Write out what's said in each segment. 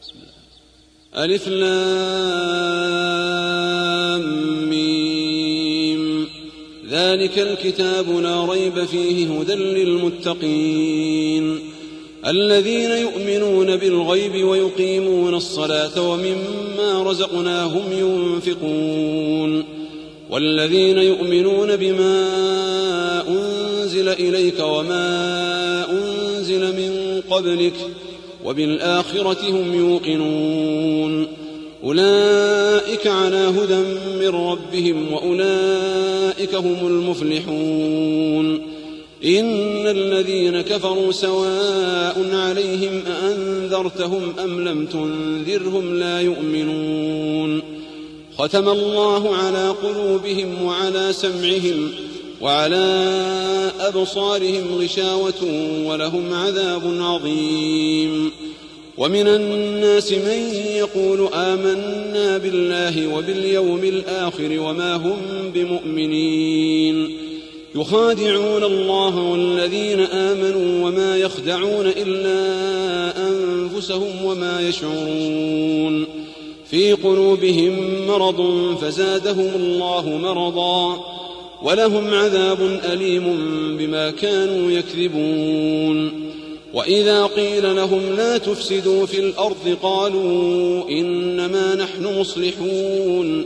ألف لام ميم. ذلك الكتاب لا ريب فيه هدى للمتقين الذين يؤمنون بالغيب ويقيمون الصلاة ومما رزقناهم ينفقون والذين يؤمنون بما أنزل إليك وما أنزل من قبلك وبالآخرة هم يوقنون أولئك على هدى من ربهم وأولئك هم المفلحون إن الذين كفروا سواء عليهم أأنذرتهم أم لم تنذرهم لا يؤمنون ختم الله على قلوبهم وعلى سمعهم وعلى أبصارهم غشاوة ولهم عذاب عظيم ومن الناس من يقول آمنا بالله وباليوم الآخر وما هم بمؤمنين يخادعون الله والذين آمنوا وما يخدعون إلا أنفسهم وما يشعرون في قلوبهم مرض فزادهم الله مرضا ولهم عذاب أليم بما كانوا يكذبون وإذا قيل لهم لا تفسدوا في الأرض قالوا إنما نحن مصلحون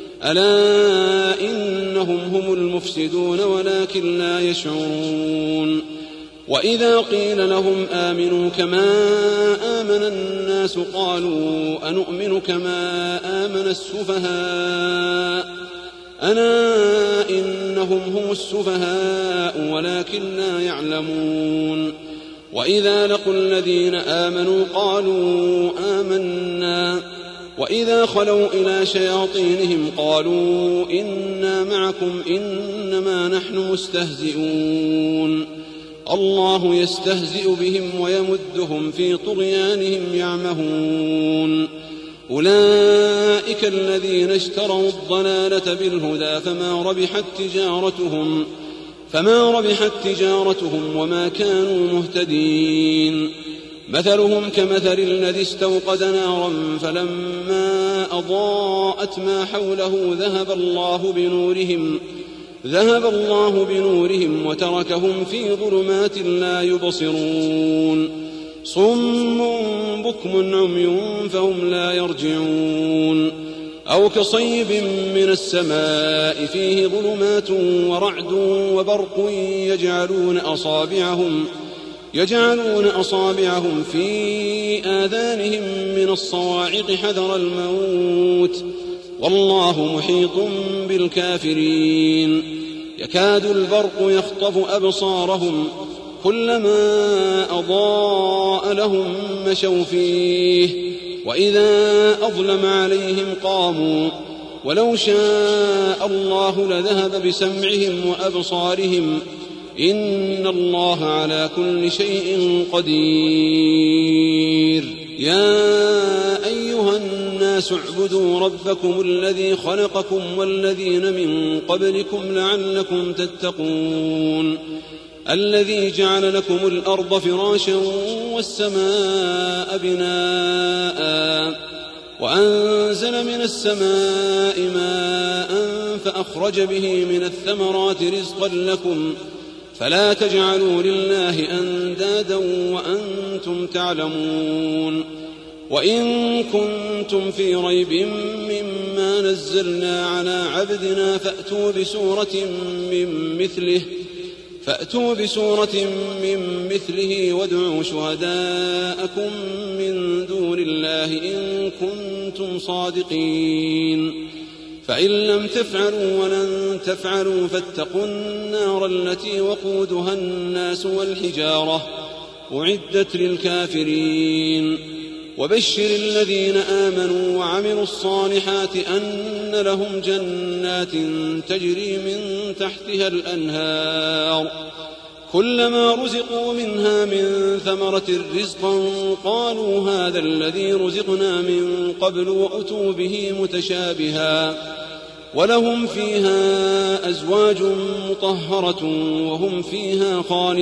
ألا إنهم هم المفسدون ولكن لا يشعرون وإذا قيل لهم آمنوا كما آمن الناس قالوا أنؤمن كما آمن السفهاء ألا إنهم هم السفهاء ولكن لا يعلمون وإذا لقوا الذين آمنوا قالوا آمنا وإذا خلوا إلى شياطينهم قالوا إنا معكم إنما نحن مستهزئون الله يستهزئ بهم ويمدهم في طغيانهم يعمهون أولئك الذين اشتروا الضلالة بالهدى فما ربحت تجارتهم وما كانوا مهتدين مثلهم كمثل الذي استوقد نارا فلما أضاءت ما حوله ذهب الله بنورهم وتركهم في ظلمات لا يبصرون صم بكم عمي فهم لا يرجعون أو كصيب من السماء فيه ظلمات ورعد وبرق يجعلون أصابعهم في آذانهم من الصواعق حذر الموت والله محيط بالكافرين يكاد البرق يخطف أبصارهم كلما أضاء لهم مشوا فيه وإذا أظلم عليهم قاموا ولو شاء الله لذهب بسمعهم وأبصارهم إن الله على كل شيء قدير يا أيها الناس اعبدوا ربكم الذي خلقكم والذين من قبلكم لعلكم تتقون الذي جعل لكم الأرض فراشا والسماء بناء وأنزل من السماء ماء فأخرج به من الثمرات رزقا لكم فلا تجعلوا لله أندادا وأنتم تعلمون وإن كنتم في ريب مما نزلنا على عبدنا فأتوا بسورة من مثله وادعوا شهداءكم من دون الله إن كنتم صادقين فإن لم تفعلوا ولن تفعلوا فاتقوا النار التي وقودها الناس والحجارة أعدت للكافرين وبشر الذين آمنوا وعملوا الصالحات أن لهم جنات تجري من تحتها الأنهار كلما رزقوا منها من ثمرة رزقا قالوا هذا الذي رزقنا من قبل وأتوا به ولهم فيها أزواج مطهرة وهم فيها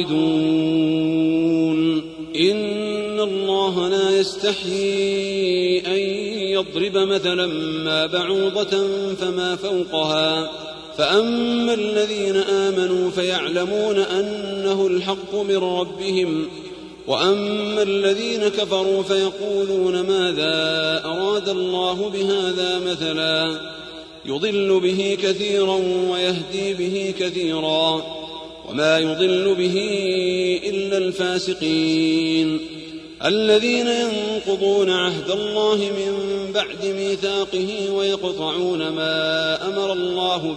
خالدون إن الله لا يستحيي أن يضرب مثلا ما بعوضة فما فوقها فأما الذين آمنوا فيعلمون أنه الحق من ربهم وأما الذين كفروا فيقولون ماذا أراد الله بهذا مثلا يضل به كثيرا ويهدي به كثيرا وما يضل به إلا الفاسقين الذين ينقضون عهد الله من بعد ميثاقه ويقطعون ما أمر الله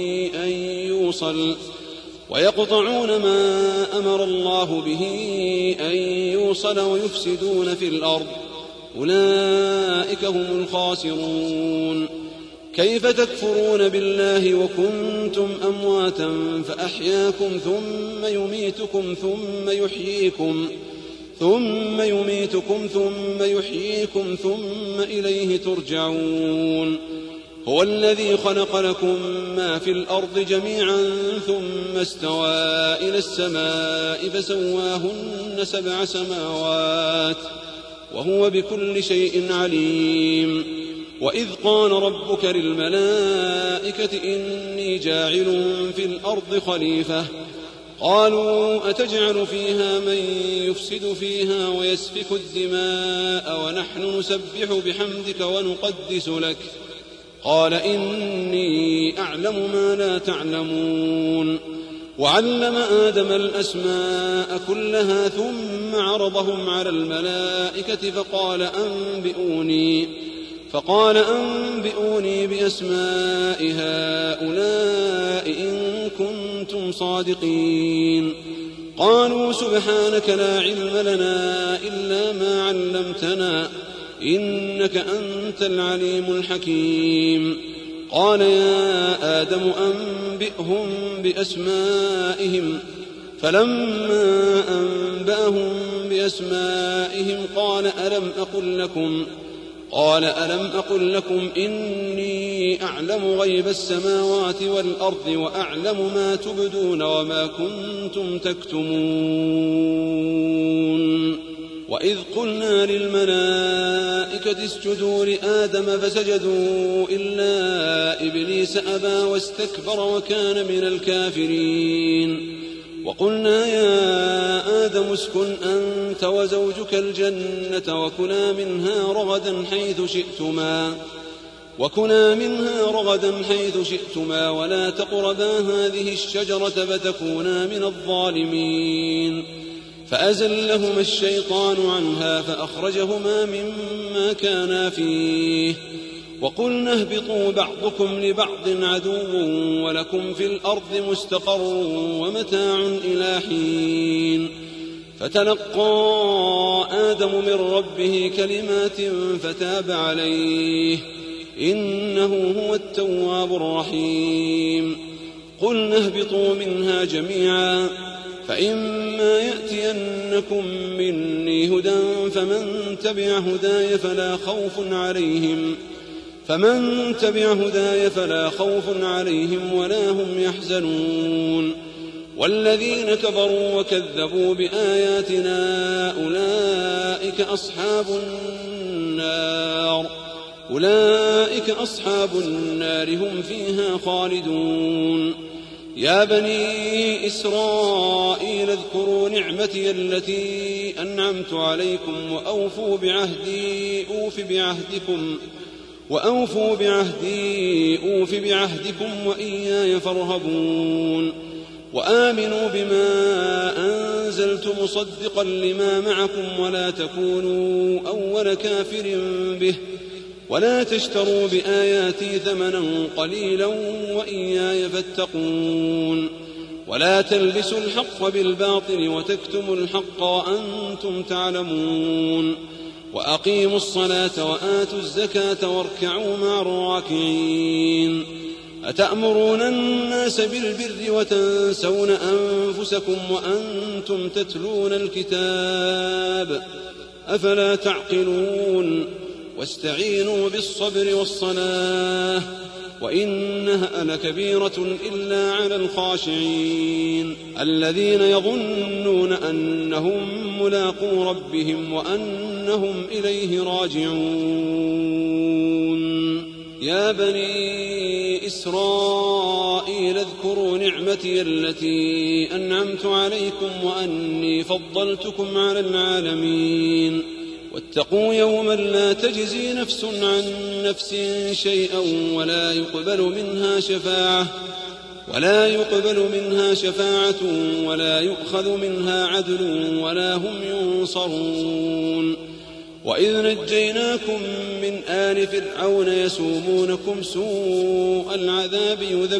به أن يوصل ويفسدون في الأرض أولئك هم الخاسرون كيف تكفرون بالله وكنتم أمواتا فأحياكم ثم يميتكم ثم يحييكم ثم إليه ترجعون هو الذي خلق لكم ما في الأرض جميعا ثم استوى إلى السماء فسواهن 7 سماوات وهو بكل شيء عليم وإذ قال ربك للملائكة إني جاعل في الأرض خليفة قالوا أتجعل فيها من يفسد فيها ويسفك الدماء ونحن نسبح بحمدك ونقدس لك قال إني أعلم ما لا تعلمون وعلم آدم الأسماء كلها ثم عرضهم على الملائكة فقال أنبئوني بأسماء هؤلاء إن كنتم صادقين قالوا سبحانك لا علم لنا إلا ما علمتنا إنك أنت العليم الحكيم قال يا آدم أنبئهم بأسمائهم فلما أنبأهم بأسمائهم قال ألم أقل لكم إني أعلم غيب السماوات والأرض وأعلم ما تبدون وما كنتم تكتمون وإذ قلنا للملائكة اسجدوا لآدم فسجدوا إلا إبليس أبى واستكبر وكان من الكافرين وقلنا يا آدم اسكن أنت وزوجك الجنة وكلا منها رغدا حيث شئتما ولا تقربا هذه الشجرة فتكونا من الظالمين فأزلهما الشيطان عنها فأخرجهما مما كانا فيه وقلنا اهبطوا بعضكم لبعض عدو ولكم في الأرض مستقر ومتاع إلى حين فتلقى آدم من ربه كلمات فتاب عليه إنه هو التواب الرحيم قلنا اهبطوا منها جميعا فإما يأتينكم مني هدى فمن تبع هداي فلا خوف عليهم ولا هم يحزنون والذين كفروا وكذبوا بآياتنا أولئك أصحاب النار هم فيها خالدون يا بني إسرائيل اذكروا نعمتي التي أنعمت عليكم وأوفوا بعهدي أوف بعهدكم وإياي فارهبون وآمنوا بما أنزلت مصدقا لما معكم ولا تكونوا أول كافر به ولا تشتروا بآياتي ثمنا قليلا وإياي فاتقون ولا تلبسوا الحق بالباطل وتكتموا الحق وأنتم تعلمون وأقيموا الصلاة وآتوا الزكاة واركعوا مع الراكعين أتأمرون الناس بالبر وتنسون أنفسكم وأنتم تتلون الكتاب أفلا تعقلون واستعينوا بالصبر والصلاة وإنها لكبيرة إلا على الخاشعين الذين يظنون أنهم ملاقو ربهم وأنهم إليه راجعون يا بني إسرائيل اذكروا نعمتي التي أنعمت عليكم وأني فضلتكم على العالمين واتقوا يوما لا تجزي نفس عن نفس شيئا ولا يقبل منها شفاعة ولا يؤخذ منها عدل ولا هم ينصرون وإذ نجيناكم من آل فرعون يسومونكم سوء العذاب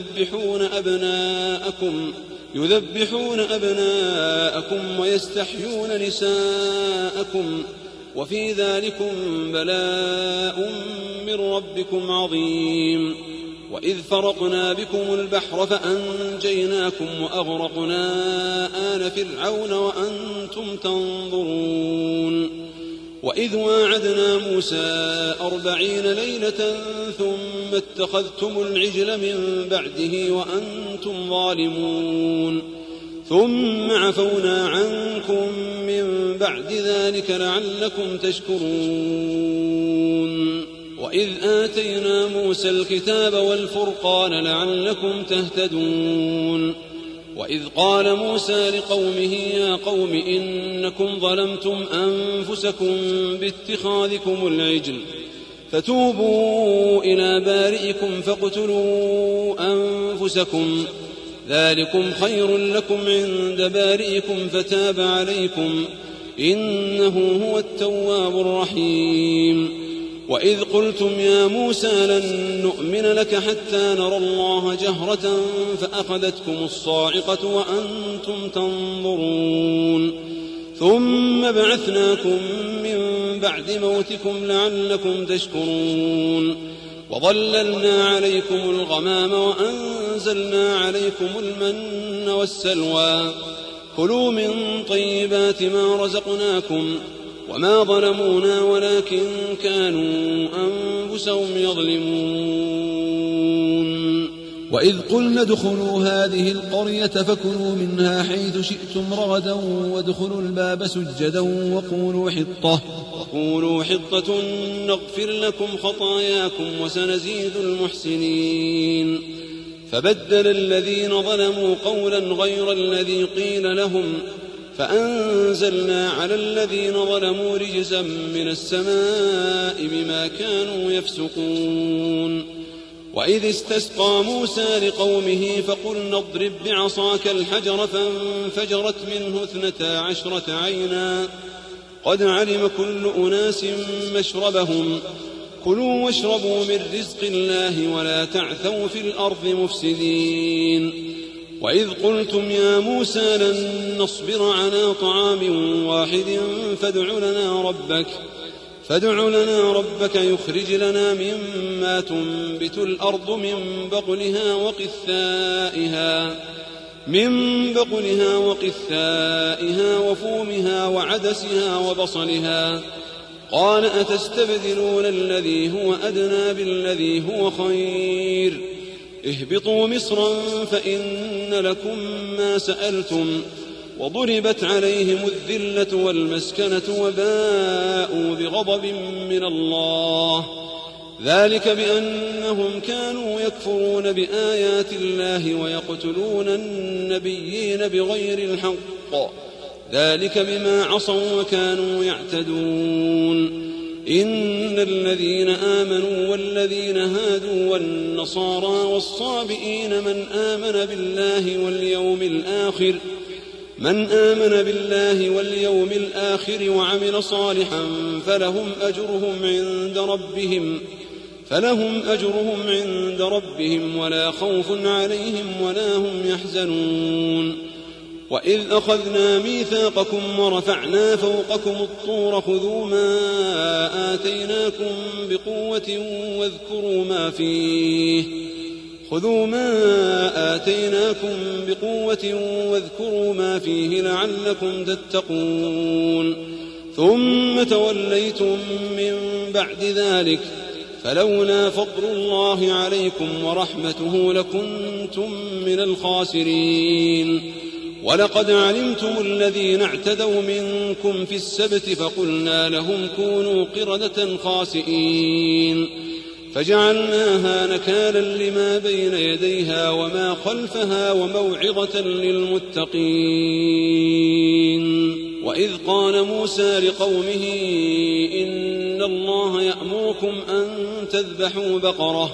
يذبحون أبناءكم ويستحيون نساءكم وفي ذلكم بلاء من ربكم عظيم وإذ فرقنا بكم البحر فأنجيناكم وأغرقنا آل فرعون وأنتم تنظرون وإذ واعدنا موسى 40 ليلة ثم اتخذتم العجل من بعده وأنتم ظالمون ثم عفونا عنكم من بعد ذلك لعلكم تشكرون وإذ آتينا موسى الكتاب والفرقان لعلكم تهتدون وإذ قال موسى لقومه يا قوم إنكم ظلمتم أنفسكم باتخاذكم العجل فتوبوا إلى بارئكم فاقتلوا أنفسكم ذلكم خير لكم عند بارئكم فتاب عليكم إنه هو التواب الرحيم وإذ قلتم يا موسى لن نؤمن لك حتى نرى الله جهرة فأخذتكم الصاعقة وأنتم تنظرون ثم بعثناكم من بعد موتكم لعلكم تشكرون وظللنا عليكم الغمام وأنزلنا عليكم المن والسلوى كلوا من طيبات ما رزقناكم وما ظلمونا ولكن كانوا أنفسهم يظلمون وإذ قلنا ادخلوا هذه القرية فكلوا منها حيث شئتم رغدا وادخلوا الباب سجدا وقولوا حطة نغفر لكم خطاياكم وسنزيد المحسنين فبدل الذين ظلموا قولا غير الذي قيل لهم فأنزلنا على الذين ظلموا رجزا من السماء بما كانوا يفسقون وإذ استسقى موسى لقومه فقلنا اضرب بعصاك الحجر فانفجرت منه 12 عينا قد علم كل أناس مشربهم كلوا واشربوا من رزق الله ولا تعثوا في الأرض مفسدين وإذ قلتم يا موسى لن نصبر على طعام واحد فادع لنا ربك يخرج لنا مما تنبت الأرض من بقلها وقثائها وفومها وعدسها وبصلها قال أتستبدلون الذي هو أدنى بالذي هو خير اهبطوا مصرا فإن لكم ما سألتم وضربت عليهم الذلة والمسكنة وباءوا بغضب من الله ذلك بأنهم كانوا يكفرون بآيات الله ويقتلون النبيين بغير الحق ذلك بما عصوا وكانوا يعتدون إن الذين آمنوا والذين هادوا والنصارى والصابئين من آمن بالله واليوم الآخر وعمل صالحا فلهم أجرهم عند ربهم ولا خوف عليهم ولا هم يحزنون وإذ أخذنا ميثاقكم ورفعنا فوقكم الطور خذوا ما آتيناكم بقوة واذكروا ما فيه لعلكم تتقون ثم توليتم من بعد ذلك فلولا فضل الله عليكم ورحمته لكنتم من الخاسرين. ولقد علمتم الذين اعتدوا منكم في السبت فقلنا لهم كونوا قردة خاسئين فجعلناها نكالا لما بين يديها وما خلفها وموعظة للمتقين. وإذ قال موسى لقومه إن الله يأمركم أن تذبحوا بقرة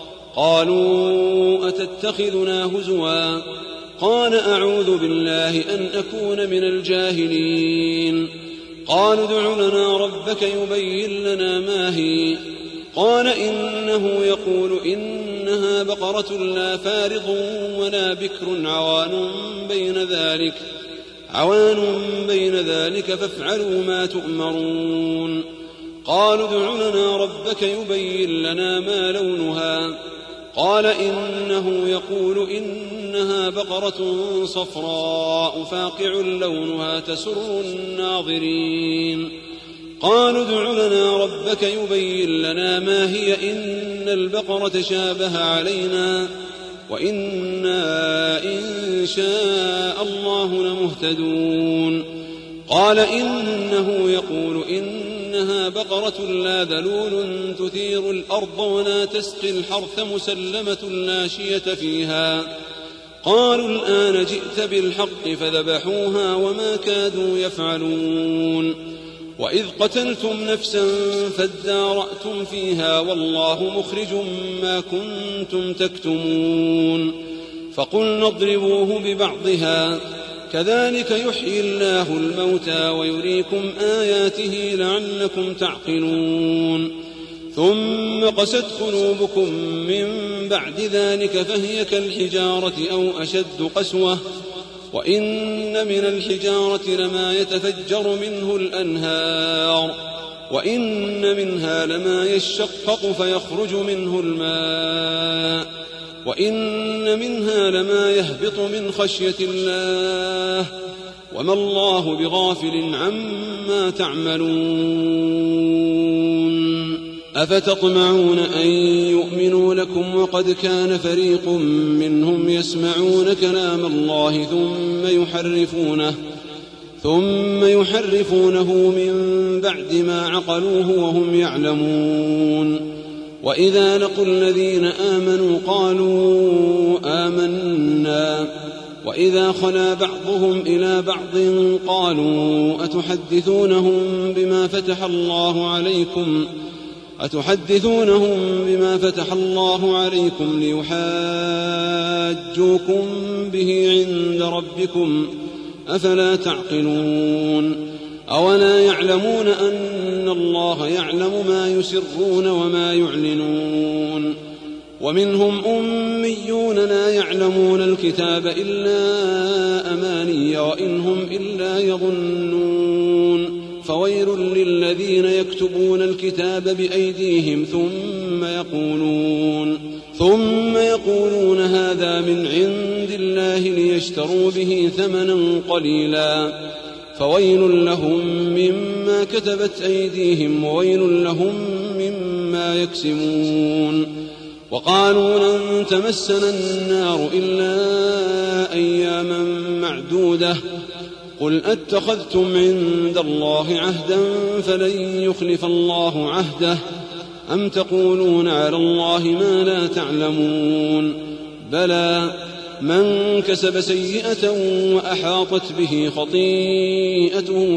قالوا أتتخذنا هزوا قال أعوذ بالله أن أكون من الجاهلين. قالوا ادع لنا ربك يبين لنا ما هي قال إنه يقول إنها بقرة لا فارض ولا بكر عوان بين ذلك فافعلوا ما تؤمرون. قالوا ادع لنا ربك يبين لنا ما لونها قال إنه يقول إنها بقرة صفراء فاقع لونها تسر الناظرين. قالوا ادع لنا ربك يبين لنا ما هي إن البقرة شابه علينا وإنا إن شاء الله لمهتدون. قال إنه يقول إنها بقرة لا ذلول تثير الأرض ولا تسقي الحرث مسلمة لا شية فيها. قالوا الآن جئت بالحق فذبحوها وما كادوا يفعلون. وإذ قتلتم نفسا فادارأتم فيها والله مخرج ما كنتم تكتمون. فقلنا اضربوه ببعضها كذلك يحيي الله الموتى ويريكم آياته لعلكم تعقلون. ثم قست قلوبكم من بعد ذلك فهي كالحجارة أو أشد قسوة وإن من الحجارة لما يتفجر منه الأنهار وإن منها لما يشقق فيخرج منه الماء وإن منها لما يهبط من خشية الله وما الله بغافل عما تعملون. أفتطمعون أن يؤمنوا لكم وقد كان فريق منهم يسمعون كلام الله ثم يحرفونه من بعد ما عقلوه وهم يعلمون. وإذا لقوا الذين آمنوا قالوا آمنا وإذا خلا بعضهم إلى بعض قالوا أتحدثونهم بما فتح الله عليكم ليحاجوكم به عند ربكم أفلا تعقلون. أولا يعلمون أن الله يعلم ما يسرون وما يعلنون. ومنهم أميون لا يعلمون الكتاب إلا أماني وإن هم إلا يظنون. فويل للذين يكتبون الكتاب بأيديهم ثم يقولون هذا من عند الله ليشتروا به ثمنا قليلا فويل لهم مما كتبت أيديهم وويل لهم مما يكسبون. وقالوا لن تمسنا النار إلا أياما معدودة قل أتخذتم عند الله عهدا فلن يخلف الله عهده أم تقولون على الله ما لا تعلمون. بلى من كسب سيئة وأحاطت به خطيئته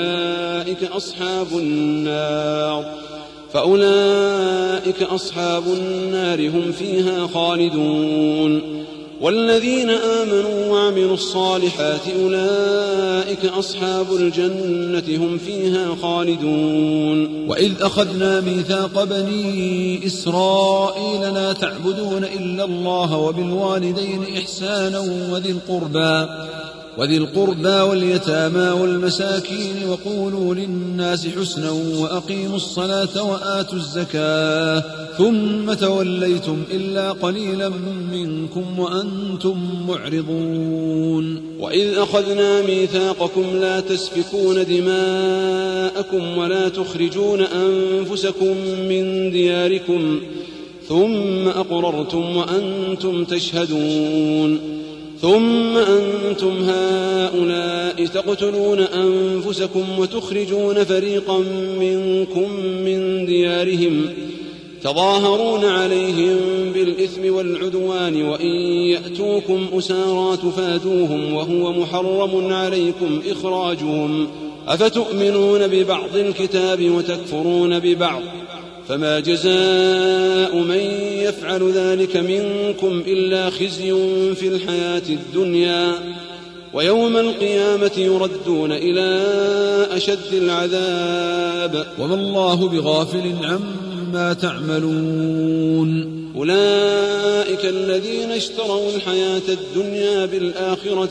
فأولئك أصحاب النار هم فيها خالدون. والذين آمنوا وعملوا الصالحات أولئك أصحاب الجنة هم فيها خالدون. وإذ أخذنا ميثاق بني إسرائيل لا تعبدون إلا الله وبالوالدين إحسانا وذي القربى واليتامى والمساكين وقولوا للناس حسنا وأقيموا الصلاة وآتوا الزكاة ثم توليتم إلا قليلا منكم وأنتم معرضون. وإذ أخذنا ميثاقكم لا تسفكون دماءكم ولا تخرجون أنفسكم من دياركم ثم أقررتم وأنتم تشهدون ثم أنتم هؤلاء تقتلون أنفسكم وتخرجون فريقا منكم من ديارهم تظاهرون عليهم بالإثم والعدوان وإن يأتوكم أسارى تفادوهم وهو محرم عليكم إخراجهم أفتؤمنون ببعض الكتاب وتكفرون ببعض فما جزاء من يفعل ذلك منكم إلا خزي في الحياة الدنيا ويوم القيامة يردون إلى أشد العذاب وما الله بغافل عما تعملون. أولئك الذين اشتروا الحياة الدنيا بالآخرة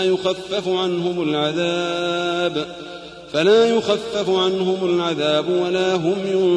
فلا يخفف عنهم العذاب ولا هم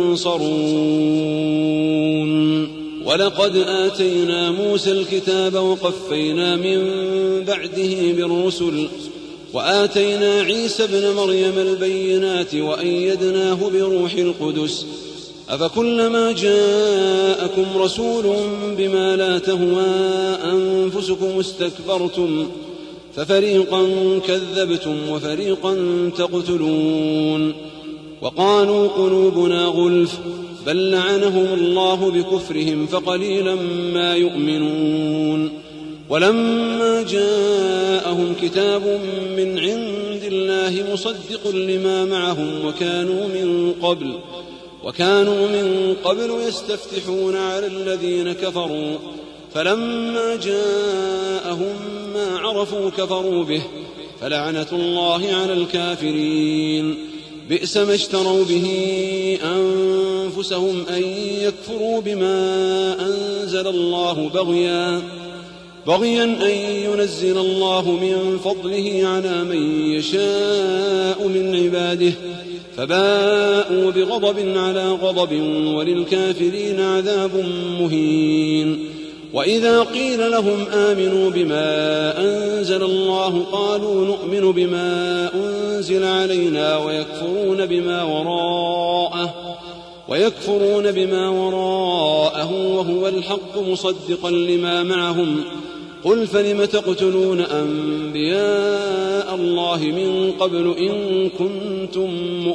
ينصرون. ولقد آتينا موسى الكتاب وقفينا من بعده بالرسل وآتينا عيسى ابن مريم البينات وأيدناه بروح القدس أفكلما جاءكم رسول بما لا تهوى أنفسكم استكبرتم ففريقا كذبتم وفريقا تقتلون. وقالوا قلوبنا غلف بل لعنهم الله بكفرهم فقليلا ما يؤمنون. ولما جاءهم كتاب من عند الله مصدق لما معهم وكانوا من قبل يستفتحون على الذين كفروا فلما جاءهم ما عرفوا كفروا به فلعنة الله على الكافرين. بئس ما اشتروا به أنفسهم أن يكفروا بما أنزل الله بغيا أن ينزل الله من فضله على من يشاء من عباده فباءوا بغضب على غضب وللكافرين عذاب مهين. وإذا قيل لهم آمنوا بما أنزل الله قالوا نؤمن بما أنزل علينا ويكفرون بما وراءه وهو الحق مصدقا لما معهم قل فلم تقتلون أنبياء الله من قبل إن كنتم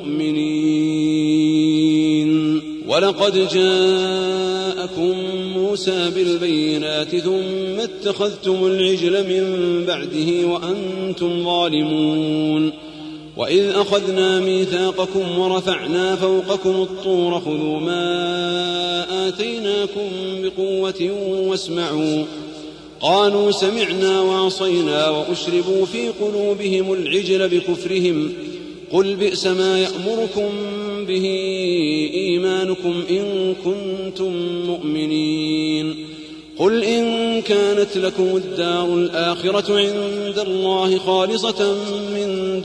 مؤمنين. ولقد جاءكم موسى بالبينات ثم اتخذتم العجل من بعده وأنتم ظالمون. وإذ أخذنا ميثاقكم ورفعنا فوقكم الطور خذوا ما آتيناكم بقوة واسمعوا قالوا سمعنا وعصينا وأشربوا في قلوبهم العجل بكفرهم قل بئس ما يأمركم به إيمانكم إن كنتم مؤمنين. قل إن كانت لكم الدار الآخرة عند الله خالصة من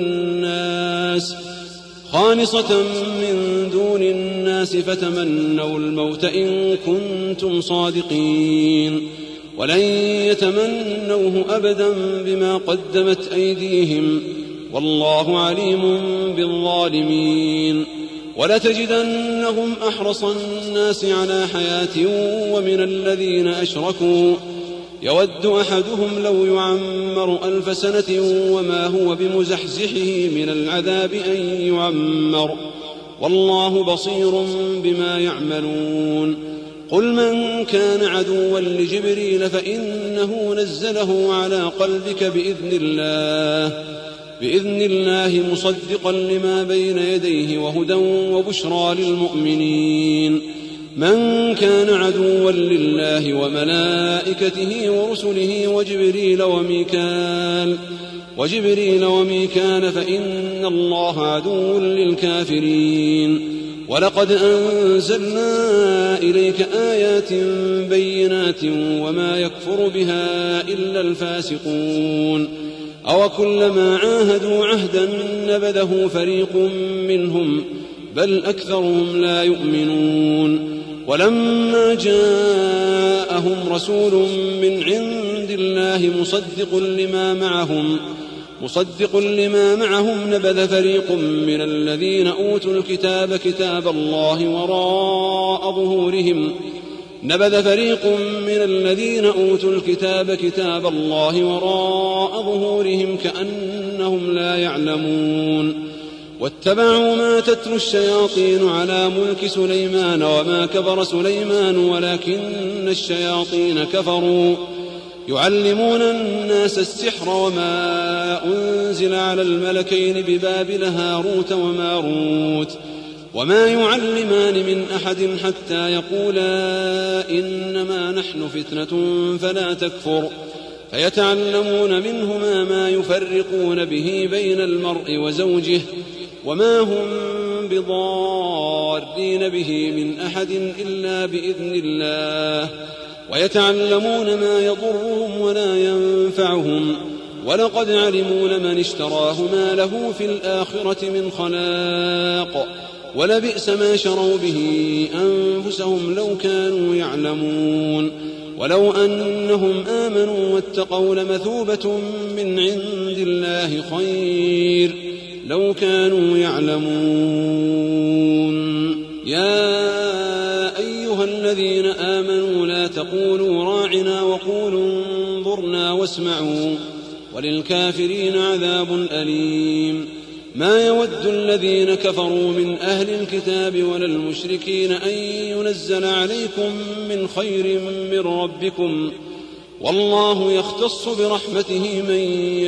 دون الناس فتمنوا الموت إن كنتم صادقين ولن يتمنوه أبدا بما قدمت أيديهم والله عليم بالظالمين. ولتجدنهم أحرص الناس على حياة ومن الذين أشركوا يود أحدهم لو يعمر 1000 سنة وما هو بمزحزحه من العذاب أن يعمر والله بصير بما يعملون. قل من كان عدوا لجبريل فإنه نزله على قلبك بإذن الله مصدقا لما بين يديه وهدى وبشرى للمؤمنين. من كان عدوا لله وملائكته ورسله وجبريل وميكال فإن الله عدو للكافرين. ولقد أنزلنا إليك آيات بينات وما يكفر بها إلا الفاسقون. أو كلما عاهدوا عهدا نبذه فريق منهم بل أكثرهم لا يؤمنون ولما جاءهم رسول من عند الله مصدق لما معهم نبذ فريق من الذين أوتوا الكتاب كتاب الله وراء ظهورهم كأنهم لا يعلمون واتبعوا ما تتلو الشياطين على ملك سليمان وما كفر سليمان ولكن الشياطين كفروا يعلمون الناس السحر وما أنزل على الملكين ببابل هاروت وماروت وما يعلمان من أحد حتى يقولا إنما نحن فتنة فلا تكفر فيتعلمون منهما ما يفرقون به بين المرء وزوجه وما هم بضارين به من أحد إلا بإذن الله ويتعلمون ما يضرهم ولا ينفعهم ولقد علموا لمن اشتراه ما له في الآخرة من خلاق ولبئس ما شروا به أنفسهم لو كانوا يعلمون ولو أنهم آمنوا واتقوا لمثوبة من عند الله خير لو كانوا يعلمون يا أيها الذين آمنوا لا تقولوا راعنا وقولوا انظرنا واسمعوا وللكافرين عذاب أليم ما يود الذين كفروا من أهل الكتاب ولا المشركين أن ينزل عليكم من خير من ربكم والله يختص برحمته من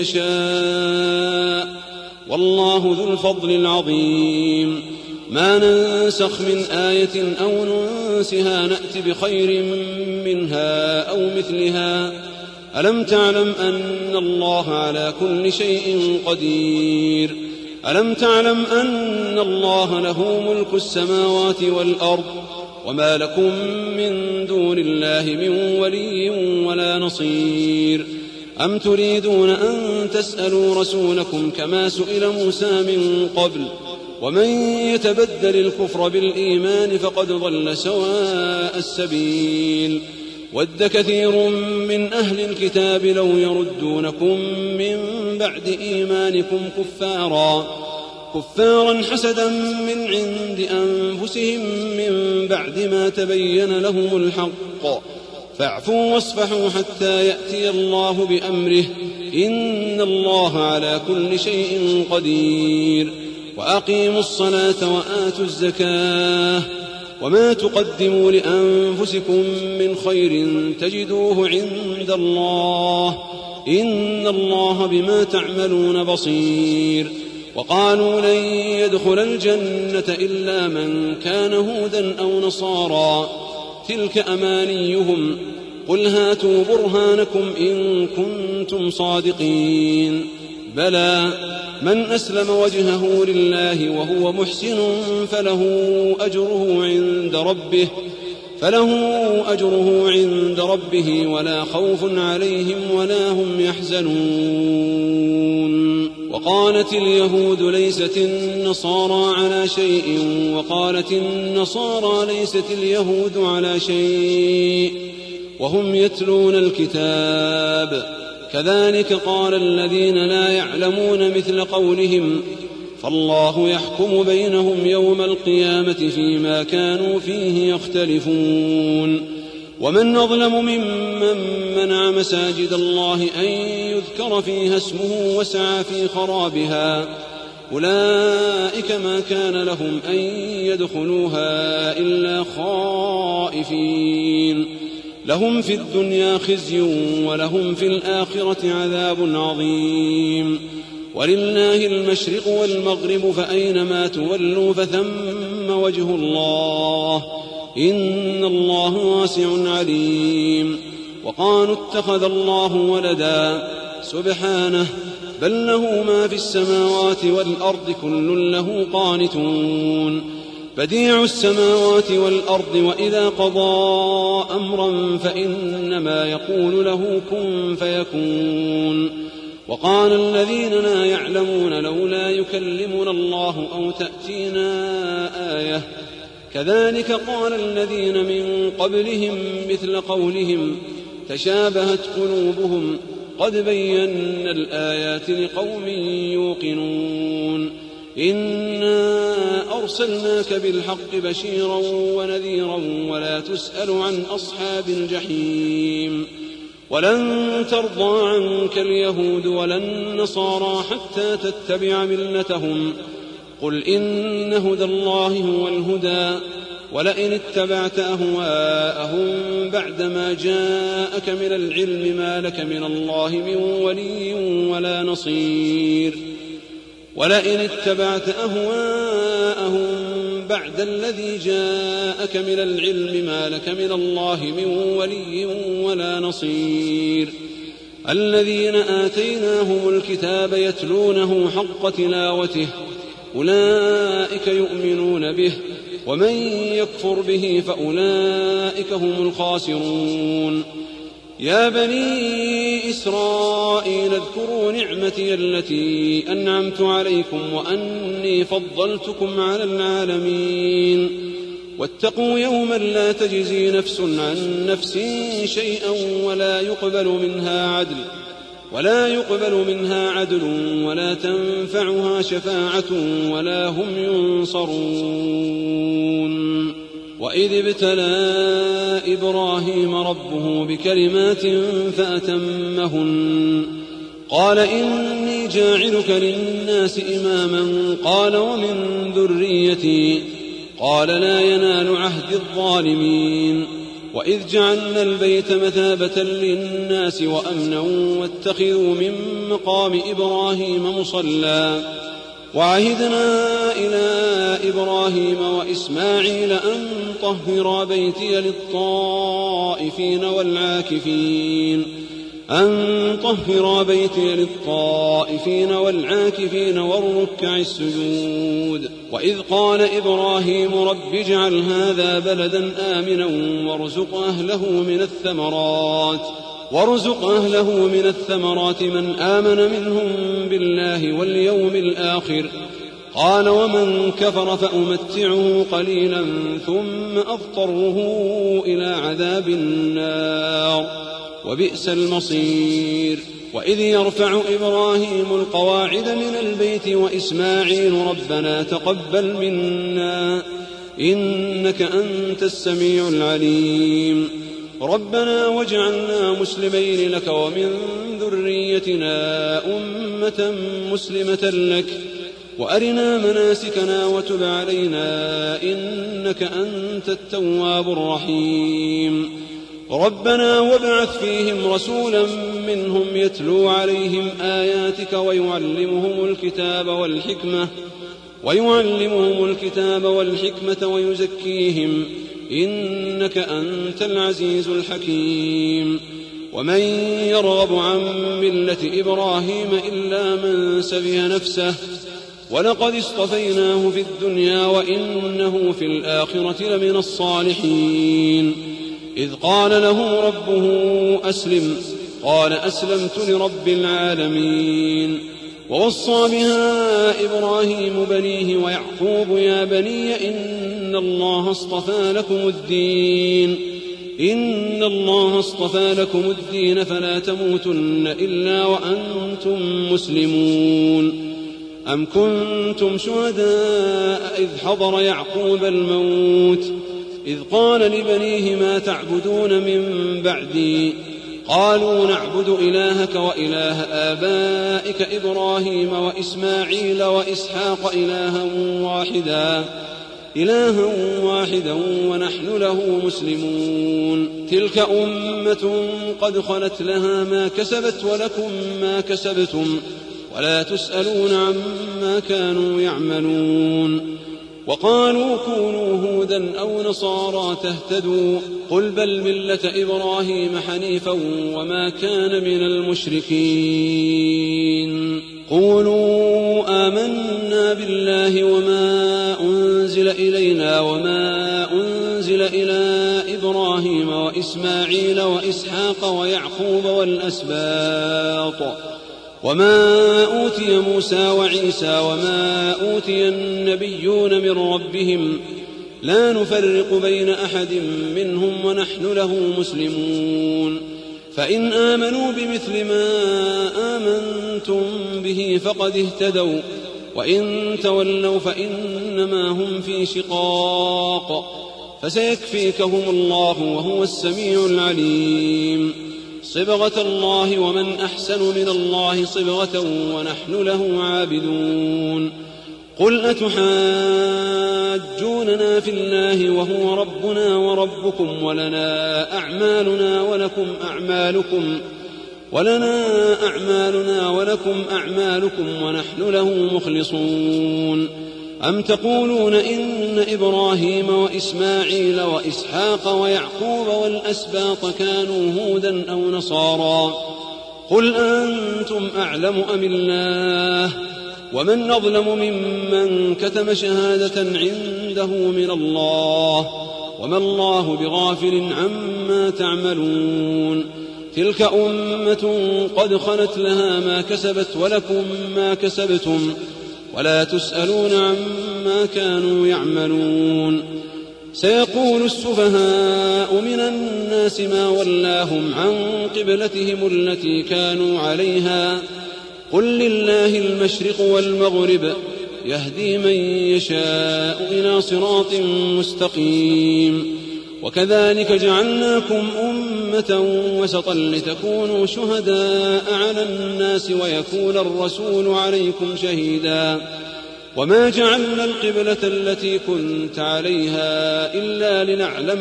يشاء والله ذو الفضل العظيم ما ننسخ من آية أو ننسها نأت بخير منها أو مثلها ألم تعلم أن الله على كل شيء قدير ألم تعلم أن الله له ملك السماوات والأرض وما لكم من دون الله من ولي ولا نصير أم تريدون أن تسألوا رسولكم كما سئل موسى من قبل ومن يتبدل الكفر بالإيمان فقد ضل سواء السبيل ود كثير من أهل الكتاب لو يردونكم من بعد إيمانكم كفارا حسدا من عند أنفسهم من بعد ما تبين لهم الحق فاعفوا واصفحوا حتى يأتي الله بأمره إن الله على كل شيء قدير وأقيموا الصلاة وآتوا الزكاة وما تقدموا لأنفسكم من خير تجدوه عند الله إن الله بما تعملون بصير وقالوا لن يدخل الجنة إلا من كان هودا أو نصارى تلك أمانيهم قل هاتوا برهانكم إن كنتم صادقين بلى من أسلم وجهه لله وهو محسن فله أجره عند ربه ولا خوف عليهم ولا هم يحزنون وقالت اليهود ليست النصارى على شيء وقالت النصارى ليست اليهود على شيء وهم يتلون الكتاب كذلك قال الذين لا يعلمون مثل قولهم فالله يحكم بينهم يوم القيامة فيما كانوا فيه يختلفون ومن أظلم ممن منع مساجد الله أن يذكر فيها اسمه وسعى في خرابها أولئك ما كان لهم أن يدخلوها إلا خائفين لهم في الدنيا خزي ولهم في الآخرة عذاب عظيم ولله المشرق والمغرب فأينما تولوا فثم وجه الله إن الله واسع عليم وقالوا اتخذ الله ولدا سبحانه بل له ما في السماوات والأرض كل له قانتون بديع السماوات والأرض وإذا قضى أمرا فإنما يقول له كن فيكون وقال الذين لا يعلمون لولا يكلمنا الله أو تأتينا آية كذلك قال الذين من قبلهم مثل قولهم تشابهت قلوبهم قد بينا الآيات لقوم يوقنون إنا أرسلناك بالحق بشيرا ونذيرا ولا تسأل عن أصحاب الجحيم ولن ترضى عنك اليهود ولا النصارى حتى تتبع ملتهم قل إن هدى الله هو الهدى ولئن اتبعت أهواءهم بعدما جاءك من العلم ما لك من الله من ولي ولا نصير ولئن اتبعت أهواءهم بعد الذي جاءك من العلم ما لك من الله من ولي ولا نصير الذين آتيناهم الكتاب يتلونه حق تلاوته أولئك يؤمنون به ومن يكفر به فأولئك هم الخاسرون يا بني إسرائيل اذكروا نعمتي التي أنعمت عليكم وأني فضلتكم على العالمين واتقوا يوما لا تجزي نفس عن نفس شيئا ولا يقبل منها عدل ولا تنفعها شفاعة ولا هم ينصرون وإذ ابتلى إبراهيم ربه بكلمات فأتمهن قال إني جاعلك للناس إماما قال ومن ذريتي قال لا ينال عهد الظالمين وإذ جعلنا البيت مثابة للناس وأمنا واتخذوا من مقام إبراهيم مصلى وعهدنا إلى إبراهيم وإسماعيل أن طهرا بيتي للطائفين والعاكفين والركع السجود وإذ قال إبراهيم رب اجعل هذا بلدا آمنا وارزق أهله من الثمرات من آمن منهم بالله واليوم الآخر قال ومن كفر فأمتعه قليلا ثم أضطره إلى عذاب النار وبئس المصير وإذ يرفع إبراهيم القواعد من البيت وإسماعيل ربنا تقبل منا إنك أنت السميع العليم ربنا واجعلنا مسلمين لك ومن ذريتنا أمة مسلمة لك وأرنا مناسكنا وتب علينا إنك أنت التواب الرحيم ربنا وابعث فيهم رسولا منهم يتلو عليهم آياتك ويعلمهم الكتاب والحكمة ويزكيهم إنك أنت العزيز الحكيم ومن يرغب عن ملة إبراهيم إلا من سفه نفسه ولقد اصطفيناه في الدنيا وإنه في الآخرة لمن الصالحين إذ قال له ربه أسلم قال أسلمت لرب العالمين ووصى بها إبراهيم بنيه ويعقوب يا بني إن الله اصطفى لكم الدين فلا تموتن إلا وأنتم مسلمون أم كنتم شهداء إذ حضر يعقوب الموت إذ قال لبنيه ما تعبدون من بعدي قالوا نعبد إلهك وإله آبائك إبراهيم وإسماعيل وإسحاق إلها واحدا ونحن له مسلمون تلك أمة قد خلت لها ما كسبت ولكم ما كسبتم ولا تسألون عما كانوا يعملون وقالوا كونوا هودا أو نصارى تهتدوا قل بل ملة إبراهيم حنيفا وما كان من المشركين قولوا آمنا بالله وما أنزل إلينا وما أنزل إلى إبراهيم وإسماعيل وإسحاق ويعقوب وما أوتي موسى وعيسى وما أوتي النبيون من ربهم لا نفرق بين أحد منهم ونحن له مسلمون فإن آمنوا بمثل ما آمنتم به فقد اهتدوا وإن تولوا فإنما هم في شقاق فسيكفيكهم الله وهو السميع العليم صبغة الله ومن أحسن من الله صبغة ونحن له عابدون قل أتحاجوننا في الله وهو ربنا وربكم ولنا أعمالنا ولكم أعمالكم ونحن له مخلصون أم تقولون إن إبراهيم وإسماعيل وإسحاق ويعقوب والأسباط كانوا هودا أو نصارى قل أنتم أعلم أم الله ومن أظلم ممن كتم شهادة عنده من الله وما الله بغافل عما تعملون تلك أمة قد خلت لها ما كسبت ولكم ما كسبتم ولا تسألون عما كانوا يعملون سيقول السفهاء من الناس ما ولاهم عن قبلتهم التي كانوا عليها قل لله المشرق والمغرب يهدي من يشاء إلى صراط مستقيم وكذلك جعلناكم أمة وسطا لتكونوا شهداء على الناس ويكون الرسول عليكم شهيدا وما جعلنا القبلة التي كنت عليها إلا لنعلم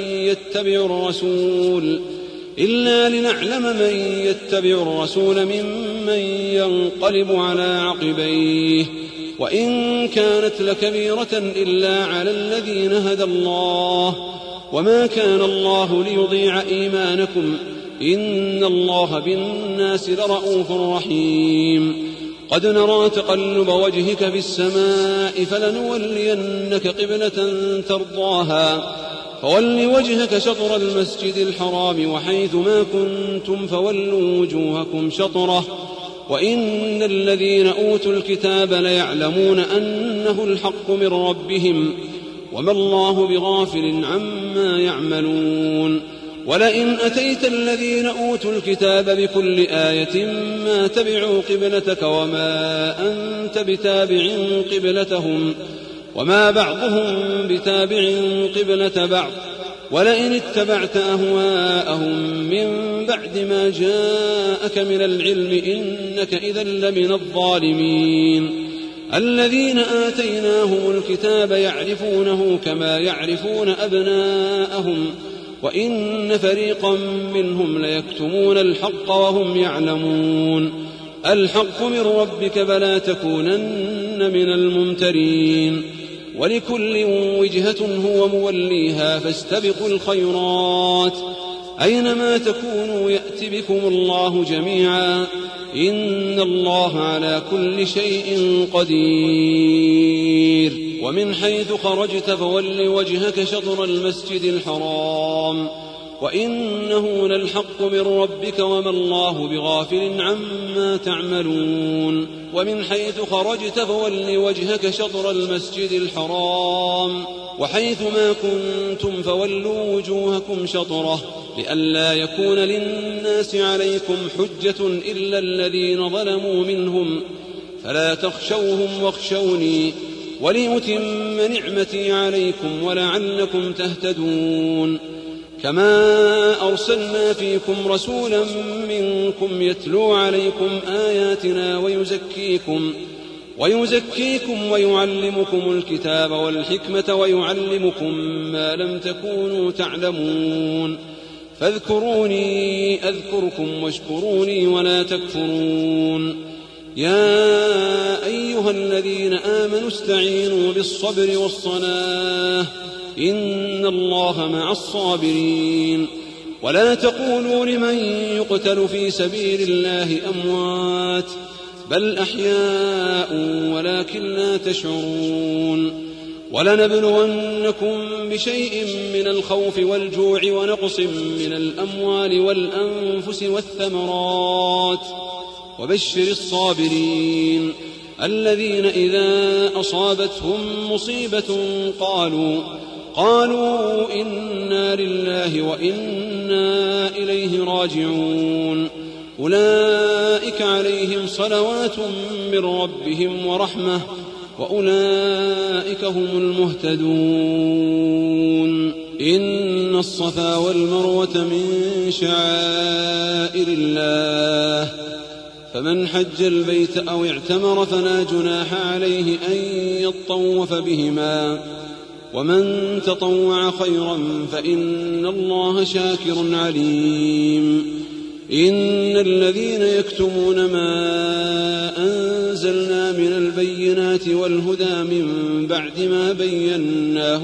من يتبع الرسول ممن ينقلب على عقبيه وإن كانت لكبيرة إلا على الذين هدى الله وما كان الله ليضيع إيمانكم إن الله بالناس لرءوف رحيم قد نرى تقلب وجهك في السماء فلنولينك قبلة ترضاها فول وجهك شطر المسجد الحرام وحيث ما كنتم فولوا وجوهكم شطره وإن الذين أوتوا الكتاب ليعلمون أنه الحق من ربهم وما الله بغافل عما يعملون ولئن أتيت الذين أوتوا الكتاب بكل آية ما تبعوا قبلتك وما أنت بتابع قبلتهم وما بعضهم بتابع قبلة بعض ولئن اتبعت أهواءهم من بعد ما جاءك من العلم إنك إذا لمن الظالمين الذين آتيناهم الكتاب يعرفونه كما يعرفون أبناءهم وإن فريقا منهم ليكتمون الحق وهم يعلمون الحق من ربك فلا تكونن من الممترين ولكل وجهة هو موليها فاستبقوا الخيرات أينما تكونوا يأت بكم الله جميعا إن الله على كل شيء قدير ومن حيث خرجت فول وجهك شطر المسجد الحرام وإنه للحق من ربك وما الله بغافل عما تعملون ومن حيث خرجت فول وجهك شطر المسجد الحرام وحيث ما كنتم فولوا وجوهكم شطره لئلا يكون للناس عليكم حجة إلا الذين ظلموا منهم فلا تخشوهم واخشوني ولأتم نعمتي عليكم ولعلكم تهتدون كما أرسلنا فيكم رسولا منكم يتلو عليكم آياتنا ويزكيكم ويعلمكم الكتاب والحكمة ويعلمكم ما لم تكونوا تعلمون فاذكروني أذكركم واشكروني ولا تكفرون يا أيها الذين آمنوا استعينوا بالصبر والصلاة إن الله مع الصابرين ولا تقولوا لمن يقتل في سبيل الله أموات بل أحياء ولكن لا تشعرون ولنبلونكم بشيء من الخوف والجوع ونقص من الأموال والأنفس والثمرات وبشر الصابرين الذين إذا أصابتهم مصيبة قالوا إنا لله وإنا إليه راجعون أولئك عليهم صلوات من ربهم ورحمة وأولئك هم المهتدون إن الصفا والمروة من شعائر الله فمن حج البيت أو اعتمر فلا جناح عليه أن يطوف بهما ومن تطوع خيرا فإن الله شاكر عليم إن الذين يكتمون ما أنزلنا من البينات والهدى من بعد ما بيناه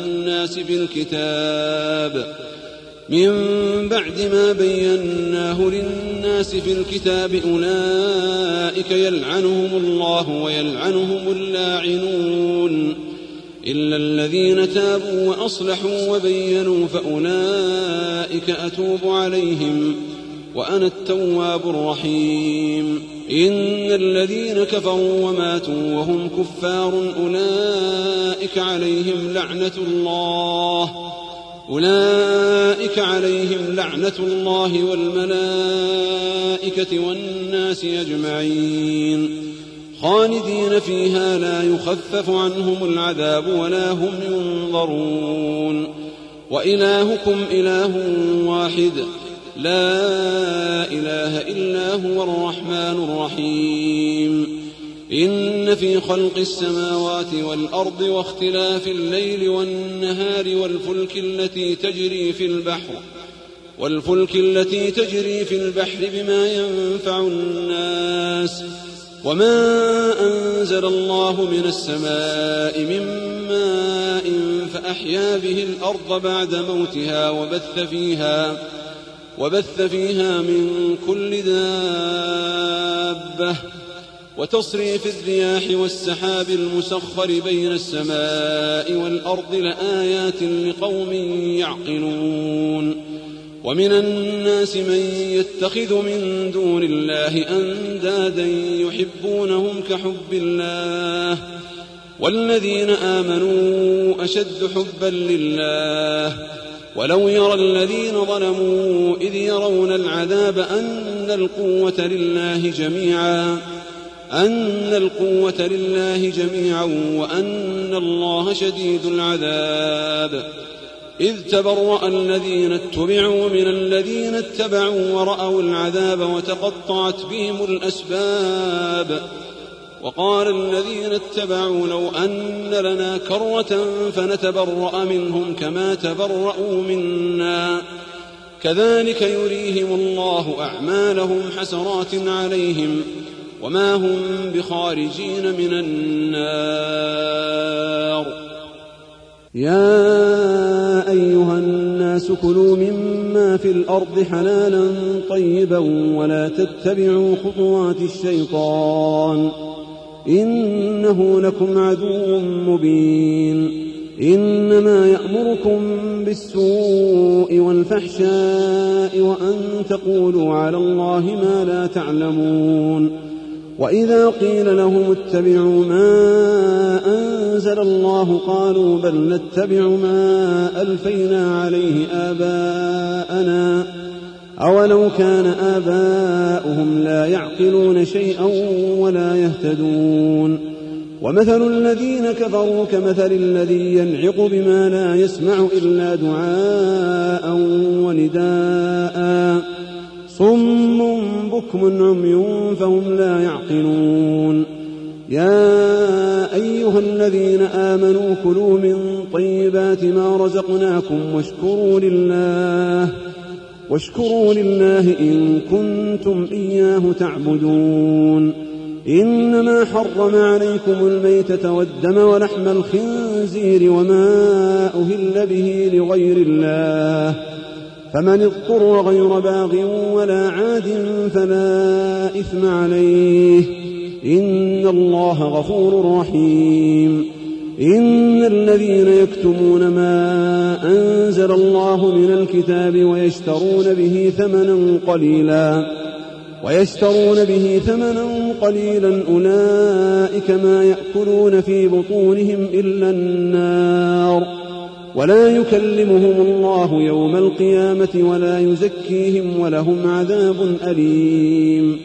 للناس في الكتاب أولئك يلعنهم الله ويلعنهم اللاعنون إلا الذين تابوا وأصلحوا وبينوا فأولئك أتوب عليهم وأنا التواب الرحيم إن الذين كفروا وماتوا وهم كفار أولئك عليهم لعنة الله والملائكة والناس أجمعين خالدين فيها لا يخفف عنهم العذاب ولا هم ينظرون وإلهكم إله واحد لا إله إلا هو الرحمن الرحيم إن في خلق السماوات والأرض واختلاف الليل والنهار والفلك التي تجري في البحر بما ينفع الناس وما أنزل الله من السماء من ماء فأحيا به الأرض بعد موتها وبث فيها من كل دابة وتصريف الرياح والسحاب المسخر بين السماء والأرض لآيات لقوم يعقلون ومن الناس من يتخذ من دون الله أندادا يحبونهم كحب الله والذين آمنوا أشد حبا لله ولو يرى الذين ظلموا إذ يرون العذاب أن القوة لله جميعا وأن الله شديد العذاب إذ تبرأ الذين اتبعوا من الذين اتبعوا ورأوا العذاب وتقطعت بهم الأسباب وقال الذين اتبعوا لو أن لنا كرة فنتبرأ منهم كما تبرأوا منا كذلك يريهم الله أعمالهم حسرات عليهم وما هم بخارجين من النار يا أيها الناس كلوا مما في الأرض حلالا طيبا ولا تتبعوا خطوات الشيطان إنه لكم عدو مبين إنما يأمركم بالسوء والفحشاء وأن تقولوا على الله ما لا تعلمون وإذا قيل لهم اتبعوا ما أنزل الله قالوا بل نتبع ما ألفينا عليه آباءنا أولو كان آباؤهم لا يعقلون شيئا ولا يهتدون ومثل الذين كفروا كمثل الذي ينعق بما لا يسمع إلا دعاء ونداء صم بكم عمي فهم لا يعقلون يا أيها الذين آمنوا كلوا من طيبات ما رزقناكم واشكروا لله إن كنتم إياه تعبدون إنما حرم عليكم الميتة والدم ولحم الخنزير وما أهل به لغير الله فمن اضطر غير باغ ولا عاد فلا إثم عليه إن الله غفور رحيم إن الذين يكتمون ما أنزل الله من الكتاب ويشترون به ثمنا قليلا ويشترون به ثمنا قليلا أولئك ما يأكلون في بطونهم إلا النار ولا يكلمهم الله يوم القيامة ولا يزكيهم ولهم عذاب أليم.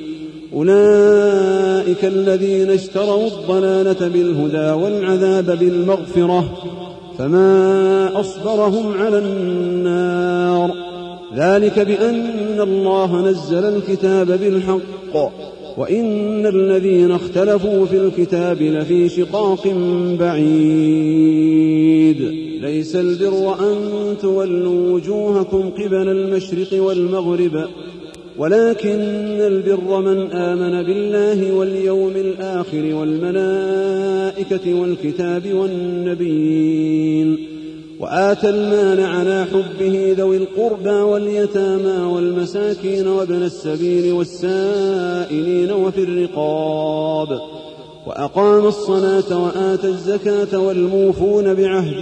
أولئك الذين اشتروا الضلالة بالهدى والعذاب بالمغفرة فما أصبرهم على النار ذلك بأن الله نزل الكتاب بالحق وإن الذين اختلفوا في الكتاب لفي شقاق بعيد. ليس البر أن تولوا وجوهكم قبل المشرق والمغرب ولكن البر من آمن بالله واليوم الآخر والملائكة والكتاب والنبيين وآتى المال على حبه ذوي القربى واليتامى والمساكين وابن السبيل والسائلين وفي الرقاب وأقام الصلاة وآتى الزكاة والموفون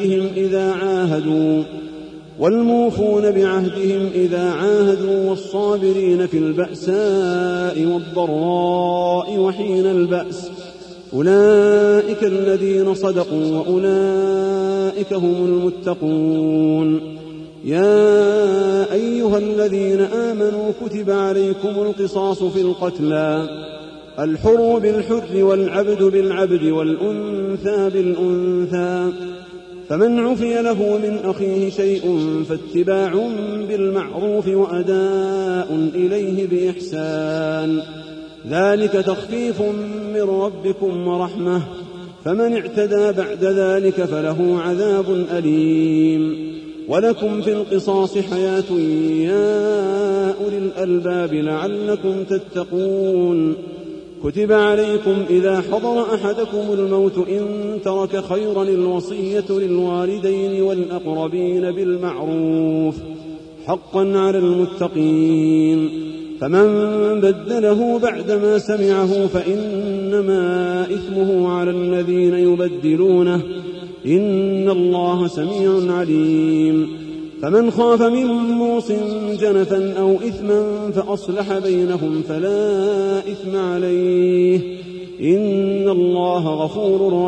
بعهدهم إذا عاهدوا والصابرين في البأساء والضراء وحين البأس أولئك الذين صدقوا وأولئك هم المتقون. يا أيها الذين آمنوا كتب عليكم القصاص في القتلى الحر بالحر والعبد بالعبد والأنثى بالأنثى فمن عفي له من أخيه شيء فاتباع بالمعروف وأداء إليه بإحسان ذلك تخفيف من ربكم ورحمة فمن اعتدى بعد ذلك فله عذاب أليم. ولكم في القصاص حياة يا أولي الألباب لعلكم تتقون. كتب عليكم إذا حضر أحدكم الموت إن ترك خيرا الوصية للوالدين والأقربين بالمعروف حقا على المتقين فمن بدله بعدما سمعه فإنما إثمه على الذين يبدلونه إن الله سميع عليم. فمن خاف من موص جنفا أو إثما فأصلح بينهم فلا إثم عليه إن الله غفور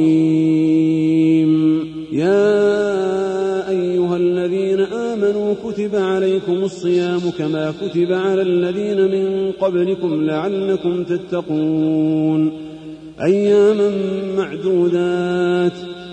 رحيم. يا أيها الذين آمنوا كتب عليكم الصيام كما كتب على الذين من قبلكم لعلكم تتقون أياما معدودات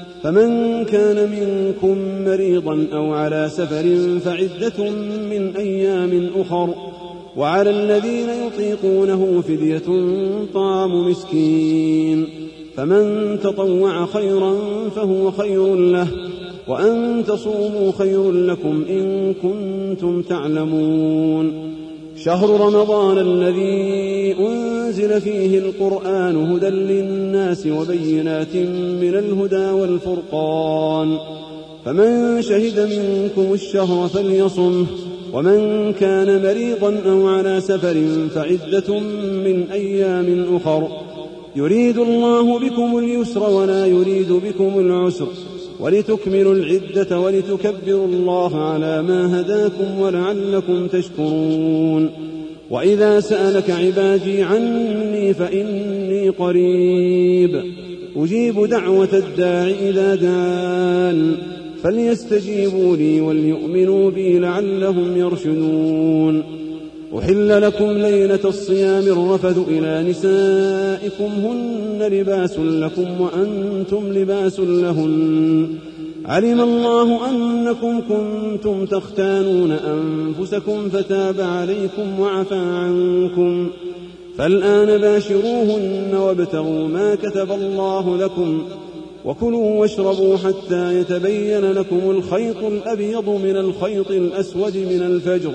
فمن كان منكم مريضا أو على سفر فعدة من أيام أخر وعلى الذين يطيقونه فدية طعام مسكين فمن تطوع خيرا فهو خير له وأن تصوموا خير لكم إن كنتم تعلمون. شهر رمضان الذي أنزل فيه القرآن هدى للناس وبينات من الهدى والفرقان فمن شهد منكم الشهر فليصمه ومن كان مريضا أو على سفر فعدة من أيام أخر يريد الله بكم اليسر ولا يريد بكم العسر ولتكملوا العدة ولتكبروا الله على ما هداكم ولعلكم تشكرون. وإذا سألك عبادي عني فإني قريب أجيب دعوة الداع إذا دعان فليستجيبوا لي وليؤمنوا بي لعلهم يرشدون. أحل لكم ليلة الصيام الرفث إلى نسائكم هن لباس لكم وأنتم لباس لهن علم الله أنكم كنتم تختانون أنفسكم فتاب عليكم وعفى عنكم فالآن باشروهن وابتغوا ما كتب الله لكم وكلوا واشربوا حتى يتبين لكم الخيط الأبيض من الخيط الأسود من الفجر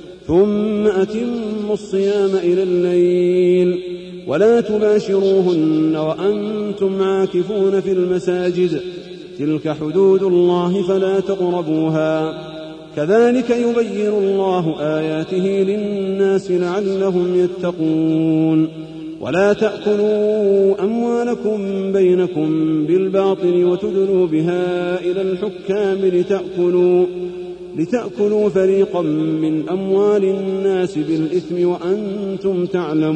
ثم أتموا الصيام إلى الليل ولا تباشروهن وأنتم عاكفون في المساجد تلك حدود الله فلا تقربوها كذلك يبين الله آياته للناس لعلهم يتقون. ولا تأكلوا أموالكم بينكم بالباطل وتدلوا بها إلى الحكام لتأكلوا فريقا من أموال الناس بالإثم وأنتم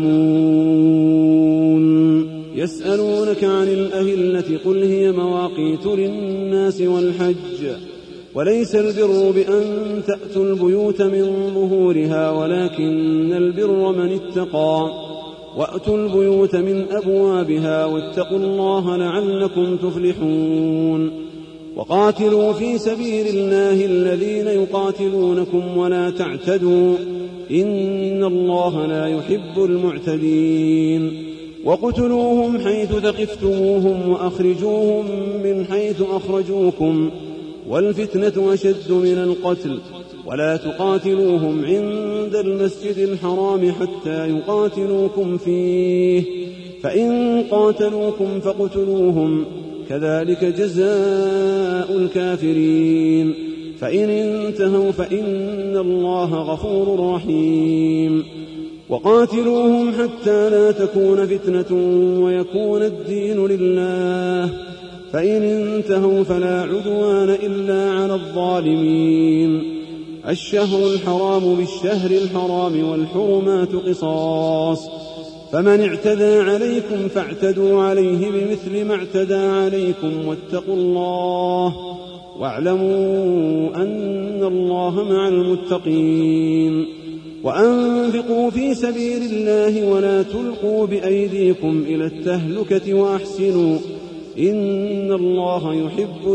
تعلمون. يسألونك عن الأهلة قل هي مواقيت للناس والحج وليس البر بأن تأتوا البيوت من ظهورها ولكن البر من اتقى وأتوا البيوت من أبوابها واتقوا الله لعلكم تفلحون. وقاتلوا في سبيل الله الذين يقاتلونكم ولا تعتدوا إن الله لا يحب المعتدين. وقتلوهم حيث ثقفتموهم وأخرجوهم من حيث أخرجوكم والفتنة أشد من القتل ولا تقاتلوهم عند المسجد الحرام حتى يقاتلوكم فيه فإن قاتلوكم فاقتلوهم كذلك جزاء الكافرين. فإن انتهوا فإن الله غفور رحيم. وقاتلوهم حتى لا تكون فتنة ويكون الدين لله فإن انتهوا فلا عدوان إلا على الظالمين. الشهر الحرام بالشهر الحرام والحرمات قصاص فمن اعتدى عليكم فاعتدوا عليه بمثل ما اعتدى عليكم واتقوا الله واعلموا أن الله مع المتقين. وأنفقوا في سبيل الله ولا تلقوا بأيديكم إلى التهلكة وأحسنوا إن الله يحب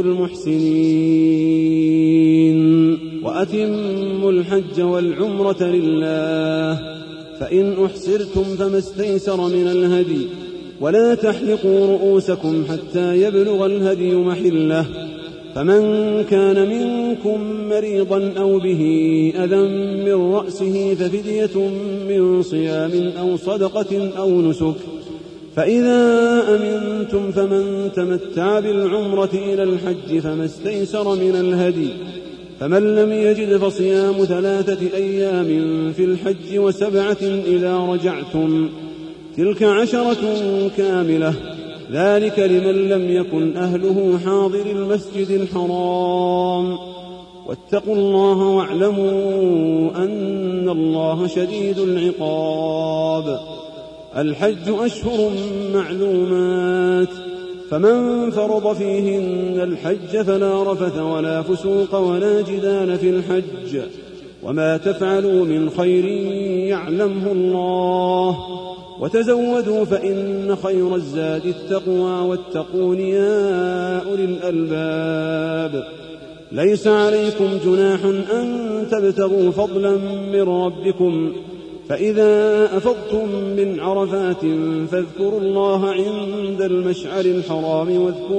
المحسنين. وأتموا الحج والعمرة لله فإن أحسرتم فما استيسر من الهدي ولا تحلقوا رؤوسكم حتى يبلغ الهدي محله فمن كان منكم مريضا أو به أذى من رأسه ففدية من صيام أو صدقة أو نسك فإذا أمنتم فمن تمتع بالعمرة إلى الحج فما استيسر من الهدي فمن لم يجد فصيام 3 أيام في الحج و7 إذا رجعتم تلك 10 كاملة ذلك لمن لم يكن أهله حاضر المسجد الحرام واتقوا الله واعلموا أن الله شديد العقاب. الحج أشهر معلومات فمن فرض فيهن الحج فلا رفث ولا فسوق ولا جدال في الحج وما تفعلوا من خير يعلمه الله وتزودوا فإن خير الزاد التقوى واتقون يا أولي الألباب. ليس عليكم جناح أن تبتغوا فضلا من ربكم فإذا أفضتم من عرفات فاذكروا الله عند المشعر الحرام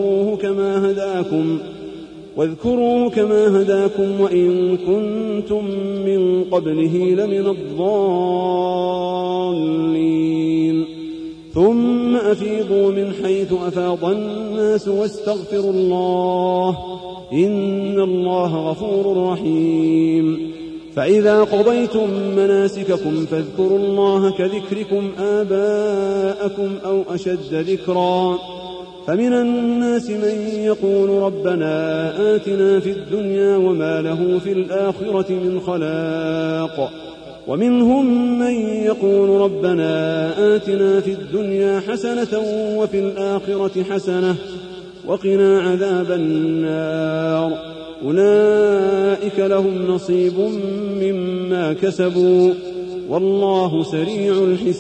واذكروه كما هداكم وإن كنتم من قبله لمن الضالين. ثم أفيضوا من حيث أفاض الناس واستغفروا الله إن الله غفور رحيم. فإذا قضيتم مناسككم فاذكروا الله كذكركم آباءكم أو أشد ذكرا فمن الناس من يقول ربنا آتنا في الدنيا وما له في الآخرة من خلاق ومنهم من يقول ربنا آتنا في الدنيا حسنة وفي الآخرة حسنة وقنا عذاب النار أولئك لهم نصيب مما كسبوا والله سريع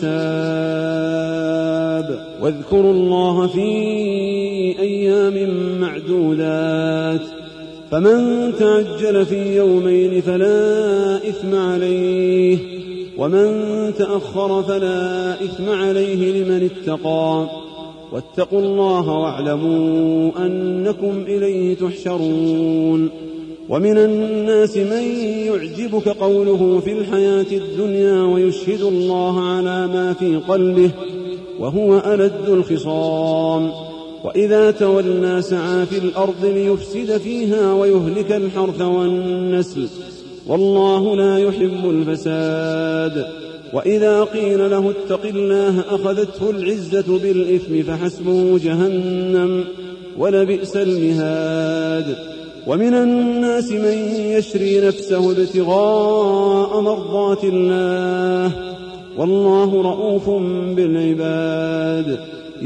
الحساب. واذكروا الله في أيام معدودات فمن تعجل في يومين فلا إثم عليه ومن تأخر فلا إثم عليه لمن اتقى واتقوا الله واعلموا أنكم إليه تحشرون. ومن الناس من يعجبك قوله في الحياة الدنيا ويشهد الله على ما في قلبه وهو ألد الخصام وإذا تولى سعى في الأرض ليفسد فيها ويهلك الحرث والنسل والله لا يحب الفساد. وإذا قيل له اتق الله أخذته العزة بالإثم فحسبه جهنم ولبئس المهاد. ومن الناس من يشري نفسه ابتغاء مرضات الله والله رؤوف بالعباد.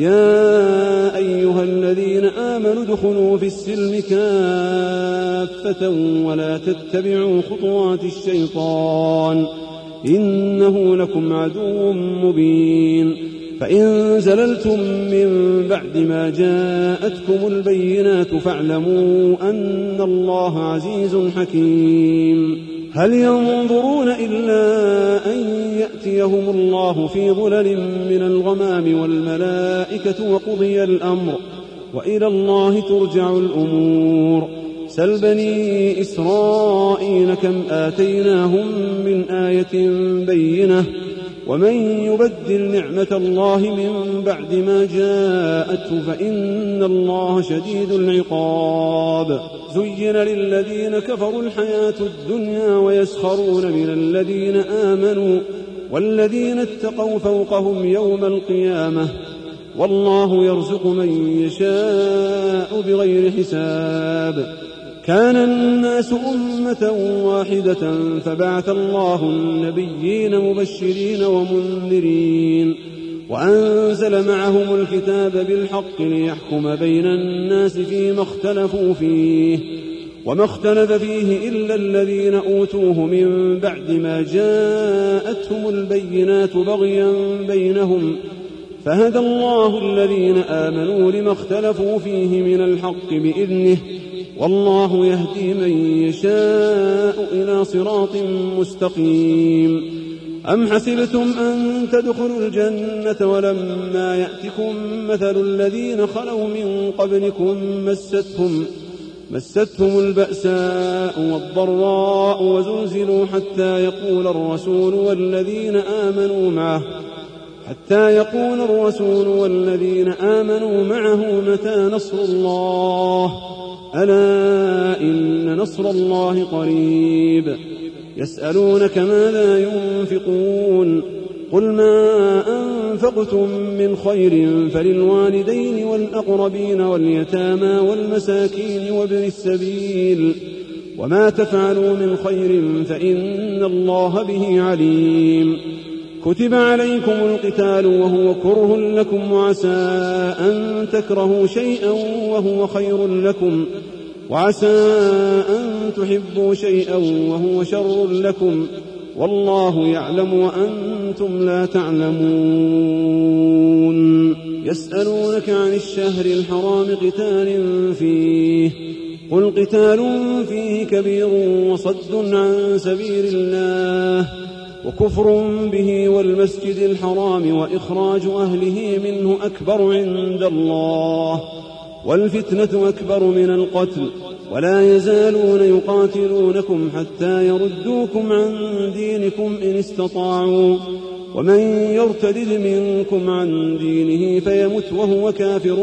يا أيها الذين آمنوا ادخلوا في السلم كافة ولا تتبعوا خطوات الشيطان إنه لكم عدو مبين. فإن زللتم من بعد ما جاءتكم البينات فاعلموا أن الله عزيز حكيم. هل ينظرون إلا أن يأتيهم الله في ظلل من الغمام والملائكة وقضي الأمر وإلى الله ترجع الأمور. سل بني إسرائيل كم آتيناهم من آية بينة ومن يبدل نعمة الله من بعد ما جاءته فإن الله شديد العقاب. زين للذين كفروا الحياة الدنيا ويسخرون من الذين آمنوا والذين اتقوا فوقهم يوم القيامة والله يرزق من يشاء بغير حساب. كان الناس أمة واحدة فبعث الله النبيين مبشرين ومنذرين وأنزل معهم الكتاب بالحق ليحكم بين الناس فيما اختلفوا فيه وما اختلف فيه إلا الذين أوتوه من بعد ما جاءتهم البينات بغيا بينهم فهدى الله الذين آمنوا لما اختلفوا فيه من الحق بإذنه والله يهدي من يشاء إلى صراط مستقيم. أم حسبتم أن تدخلوا الجنة ولما يأتكم مثل الذين خلوا من قبلكم مستهم البأساء والضراء وزلزلوا حتى يقول الرسول والذين آمنوا معه متى نصر الله ألا إن نصر الله قريب. يسألونك ماذا ينفقون قل ما أنفقتم من خير فللوالدين والأقربين واليتامى والمساكين وابن السبيل وما تفعلوا من خير فإن الله به عليم. كتب عليكم القتال وهو كره لكم وعسى أن تكرهوا شيئا وهو خير لكم وعسى أن تحبوا شيئا وهو شر لكم والله يعلم وأنتم لا تعلمون. يسألونك عن الشهر الحرام قتال فيه قل قتال فيه كبير وصد عن سبيل الله وكفر به والمسجد الحرام وإخراج أهله منه أكبر عند الله والفتنة أكبر من القتل ولا يزالون يقاتلونكم حتى يردوكم عن دينكم إن استطاعوا ومن يرتد منكم عن دينه فيمت وهو كافر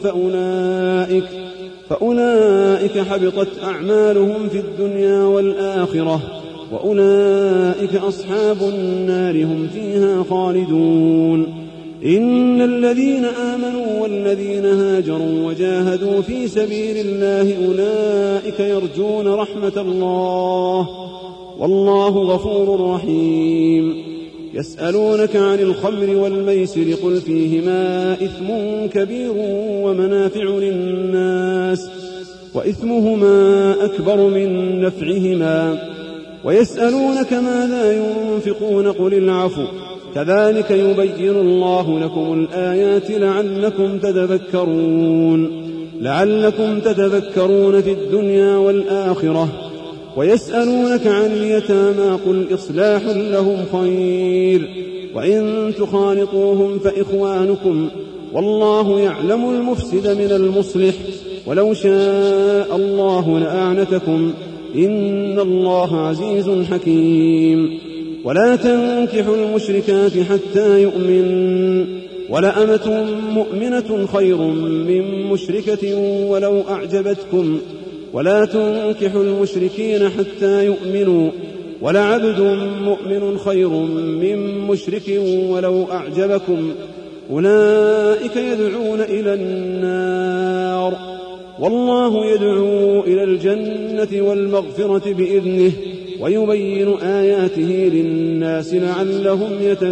فأولئك حبطت أعمالهم في الدنيا والآخرة وأولئك أصحاب النار هم فيها خالدون. إن الذين آمنوا والذين هاجروا وجاهدوا في سبيل الله أولئك يرجون رحمة الله والله غفور رحيم. يسألونك عن الخمر والميسر قل فيهما إثم كبير ومنافع للناس وإثمهما أكبر من نفعهما ويسألونك ماذا ينفقون قل العفو كذلك يبين الله لكم الآيات لعلكم تتذكرون في الدنيا والآخرة. ويسألونك عن اليتامى قل إصلاح لهم خير وإن تخالطوهم فإخوانكم والله يعلم المفسد من المصلح ولو شاء الله لأعنتكم إن الله عزيز حكيم. ولا تنكحوا المشركات حتى يؤمن ولأمة مؤمنة خير من مشركة ولو أعجبتكم ولا تنكحوا المشركين حتى يؤمنوا ولعبد مؤمن خير من مشرك ولو أعجبكم أولئك يدعون إلى النار والله يدعو إلى الجنة والمغفرة بإذنه ويبين آياته للناس لعلهم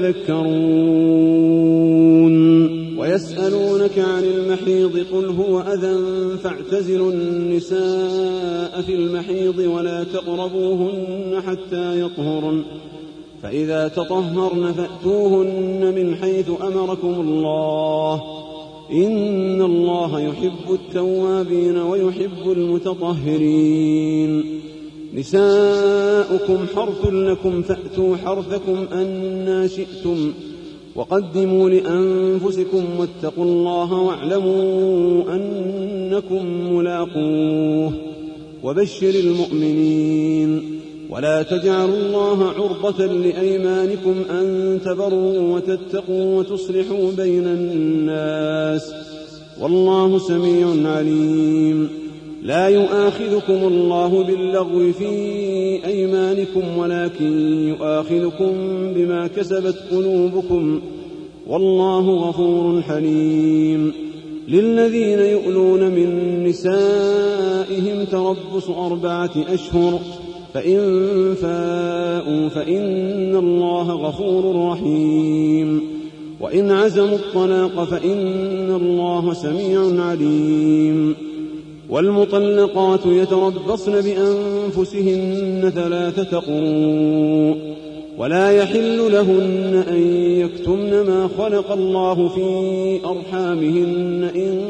يتذكرون ويسألونك عن المحيض قل هو أذى فاعتزلوا النساء في المحيض ولا تقربوهن حتى يطهرن فإذا تطهرن فأتوهن من حيث أمركم الله إن الله يحب التوابين ويحب المتطهرين نساؤكم حرث لكم فأتوا حرثكم أنى شئتم وقدموا لأنفسكم واتقوا الله واعلموا أنكم ملاقوه وبشر المؤمنين ولا تجعلوا الله عرضة لأيمانكم أن تبروا وتتقوا وتصلحوا بين الناس والله سميع عليم لا يؤاخذكم الله باللغو في أيمانكم ولكن يؤاخذكم بما كسبت قلوبكم والله غفور حليم للذين يؤلون من نسائهم تربص 4 أشهر فإن فاءوا فإن الله غفور رحيم وإن عزموا الطلاق فإن الله سميع عليم والمطلقات يتربصن بأنفسهن 3 قروء ولا يحل لهن أن يكتمن ما خلق الله في أرحامهن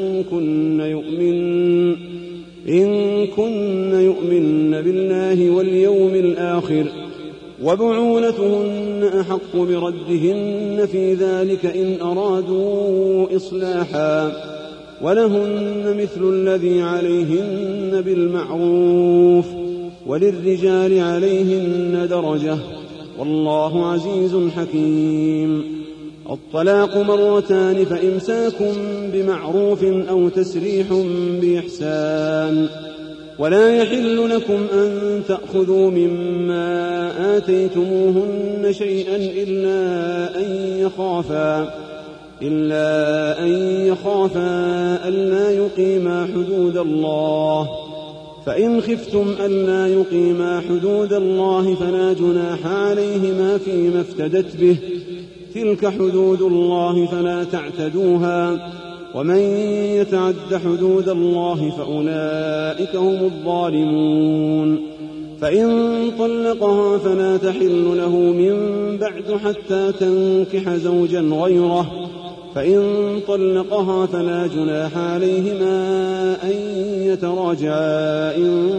إن كن يؤمن بالله واليوم الآخر وبعولتهن أحق بردهن في ذلك إن أرادوا إصلاحا ولهن مثل الذي عليهن بالمعروف وللرجال عليهن درجة والله عزيز حكيم الطلاق 2 فإمساك بمعروف أو تسريح بإحسان ولا يحل لكم أن تأخذوا مما آتيتموهن شيئا إلا أن يخافا ألا يقيما حدود الله فإن خفتم ألا يقيما حدود الله فلا جناح عليهما فيما افتدت به تلك حدود الله فلا تعتدوها ومن يتعد حدود الله فأولئك هم الظالمون فإن طلقها فلا تحل له من بعد حتى تنكح زوجا غيره فإن طلقها فلا جناح عليهما أن يتراجعا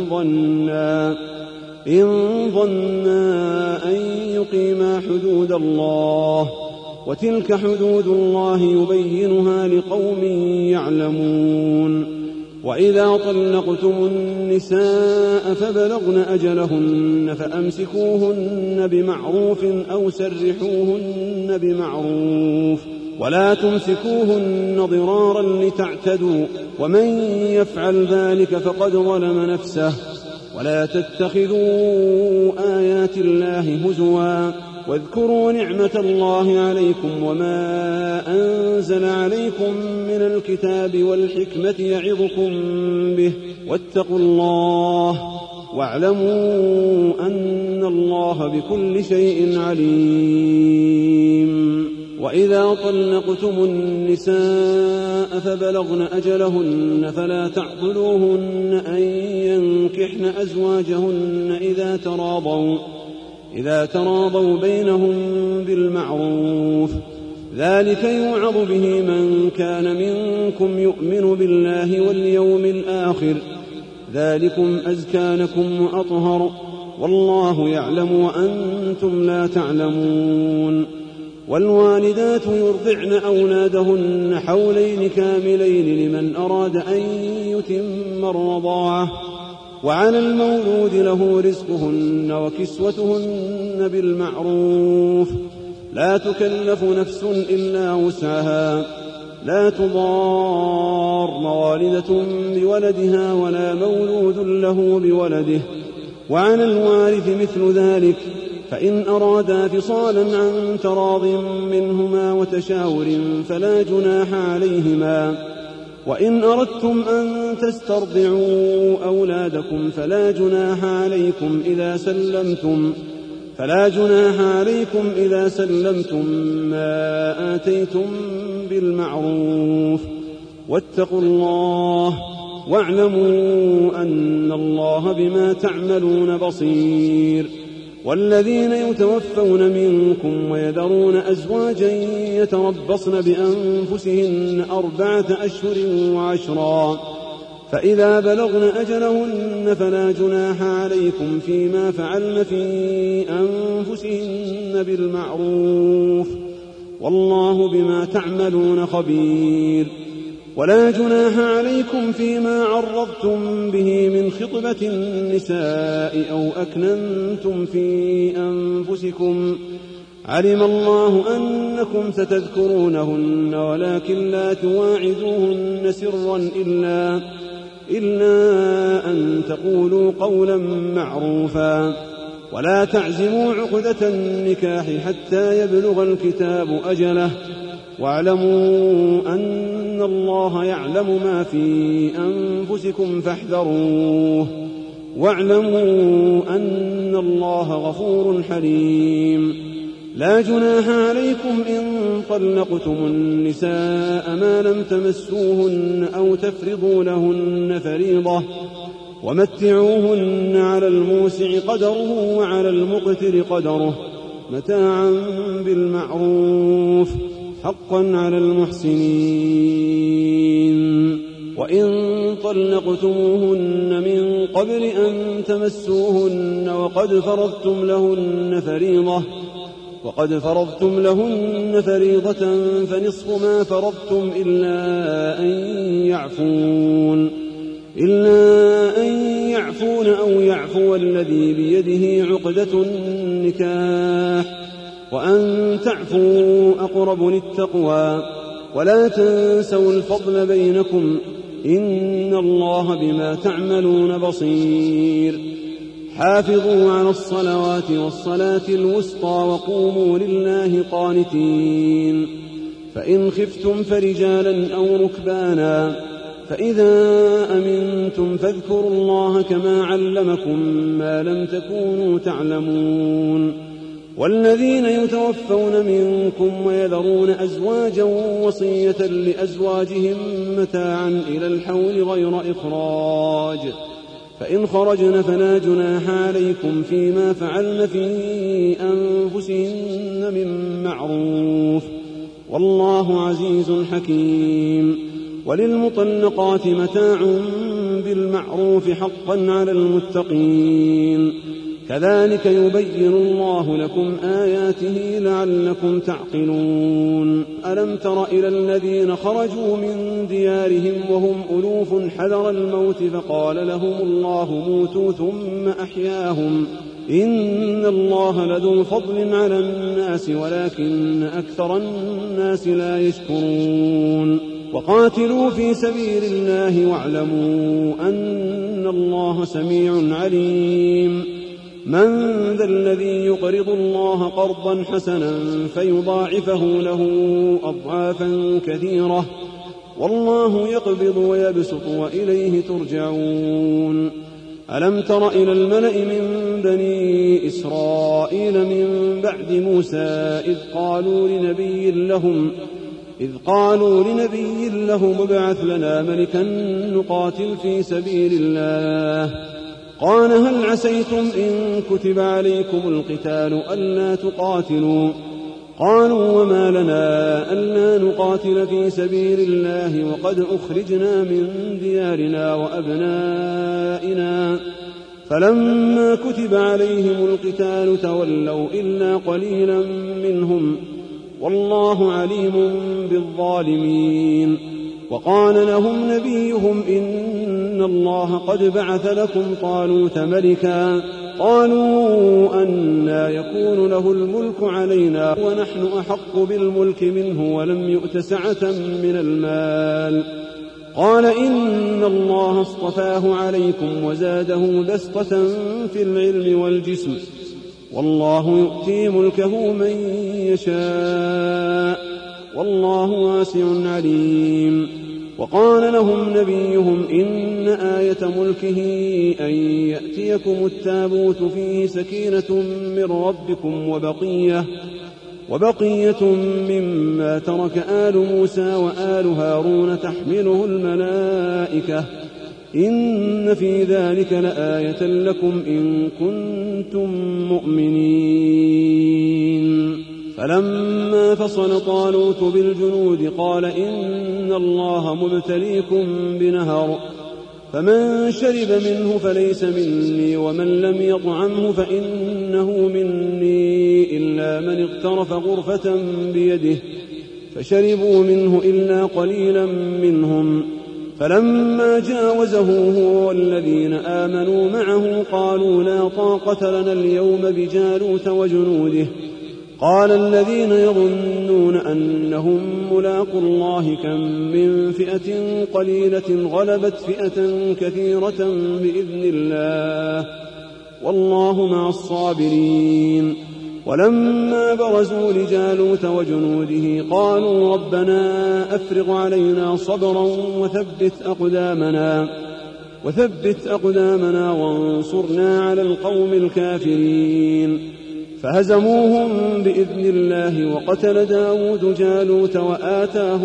إن ظنا أن يقيما حدود الله وتلك حدود الله يبينها لقوم يعلمون وإذا طلقتم النساء فبلغن أجلهن فأمسكوهن بمعروف أو سرحوهن بمعروف ولا تمسكوهن ضرارا لتعتدوا ومن يفعل ذلك فقد ظلم نفسه ولا تتخذوا آيات الله هزوا واذكروا نعمة الله عليكم وما أنزل عليكم من الكتاب والحكمة يعظكم به واتقوا الله واعلموا أن الله بكل شيء عليم وإذا طلقتم النساء فبلغن أجلهن فلا تعضلوهن أن ينكحن أزواجهن إذا تراضوا بينهم بالمعروف ذلك يوعظ به من كان منكم يؤمن بالله واليوم الآخر ذلكم أزكى لكم وأطهر والله يعلم وأنتم لا تعلمون والوالدات يرضعن أولادهن حولين كاملين لمن أراد أن يتم الرضاعة وعلى المولود له رزقهن وكسوتهن بالمعروف لا تكلف نفس إلا وسعها لا تضار والدة بولدها ولا مولود له بولده وعلى الوارث مثل ذلك، فإن أرادا فصالا عن تراض منهما وتشاور فلا جناح عليهما. وإن أردتم أن تسترضعوا أولادكم فلا جناح عليكم إذا سلمتم ما آتيتم بالمعروف، واتقوا الله واعلموا أن الله بما تعملون بصير. والذين يتوفون منكم ويذرون أزواجا يتربصن بأنفسهن 4 أشهر و10، فإذا بلغن أجلهن فلا جناح عليكم فيما فعلن في أنفسهن بالمعروف، والله بما تعملون خبير. ولا جناح عليكم فيما عرضتم به من خطبة النساء أو أكننتم في أنفسكم، علم الله أنكم ستذكرونهن ولكن لا تواعدوهن سرا إلا أن تقولوا قولا معروفا. ولا تعزموا عقدة النكاح حتى يبلغ الكتاب أجله، واعلموا أن الله يعلم ما في أنفسكم فاحذروه، واعلموا أن الله غفور حليم. لا جناح عليكم إن طلقتم النساء ما لم تمسوهن أو تفرضوا لهن فريضة، ومتعوهن على الموسع قدره وعلى المقتر قدره متاعا بالمعروف حقا على المحسنين. وإن طلقتموهن من قبل أن تمسوهن وقد فرضتم لهن فريضة فنصف ما فرضتم إلا أن يعفون أو يعفو الذي بيده عقدة النكاح، وأن تعفوا أقرب للتقوى. ولا تنسوا الفضل بينكم، إن الله بما تعملون بصير. حافظوا على الصلوات والصلاة الوسطى وقوموا لله قانتين. فإن خفتم فرجالا أو ركبانا، فإذا أمنتم فاذكروا الله كما علمكم ما لم تكونوا تعلمون. والذين يتوفون منكم ويذرون أزواجا وصية لأزواجهم متاعا إلى الحول غير إخراج، فإن خرجن فلا جناح عليكم فيما فعلن في أنفسهن من معروف، والله عزيز حكيم. وللمطلقات متاع بالمعروف حقا على المتقين، كذلك يبين الله لكم آياته لعلكم تعقلون. ألم تر إلى الذين خرجوا من ديارهم وهم ألوف حذر الموت فقال لهم الله موتوا ثم أحياهم، إن الله لذو فضل على الناس ولكن أكثر الناس لا يشكرون. وقاتلوا في سبيل الله واعلموا أن الله سميع عليم. من ذا الذي يقرض الله قرضا حسنا فيضاعفه له أضعافا كثيرة، والله يقبض ويبسط وإليه ترجعون. ألم تر إلى الملأ من بني إسرائيل من بعد موسى إذ قالوا لنبي لهم ابعث لنا ملكا نقاتل في سبيل الله، قال هل عسيتم إن كتب عليكم القتال ألا تقاتلوا؟ قالوا وما لنا ألا نقاتل في سبيل الله وقد أخرجنا من ديارنا وأبنائنا، فلما كتب عليهم القتال تولوا إلا قليلا منهم، والله عليم بالظالمين. وقال لهم نبيهم إن الله قد بعث لكم طالوت ملكا، قالوا أنى يكون له الملك علينا ونحن أحق بالملك منه ولم يؤت سعة من المال، قال إن الله اصطفاه عليكم وزاده بسطة في العلم والجسم والله يؤتي ملكه من يشاء والله واسع عليم. وقال لهم نبيهم إن آية ملكه أن يأتيكم التابوت فيه سكينة من ربكم وبقية مما ترك آل موسى وآل هارون تحمله الملائكة إن في ذلك لآية لكم إن كنتم مؤمنين. فلما فصل طالوت بالجنود قال إن الله مبتليكم بنهر فمن شرب منه فليس مني ومن لم يطعمه فإنه مني إلا من اغترف غرفة بيده فشربوا منه إلا قليلا منهم. فلما جاوزه هو والذين آمنوا معه قالوا لا طاقة لنا اليوم بجالوت وجنوده. قال الذين يظنون أنهم ملاقو الله كم من فئة قليلة غلبت فئة كثيرة بإذن الله والله مع الصابرين. ولما برزوا لجالوت وجنوده قالوا ربنا أفرغ علينا صبرا وثبت أقدامنا وانصرنا على القوم الكافرين. فهزموهم بإذن الله وقتل داود جالوت وآتاه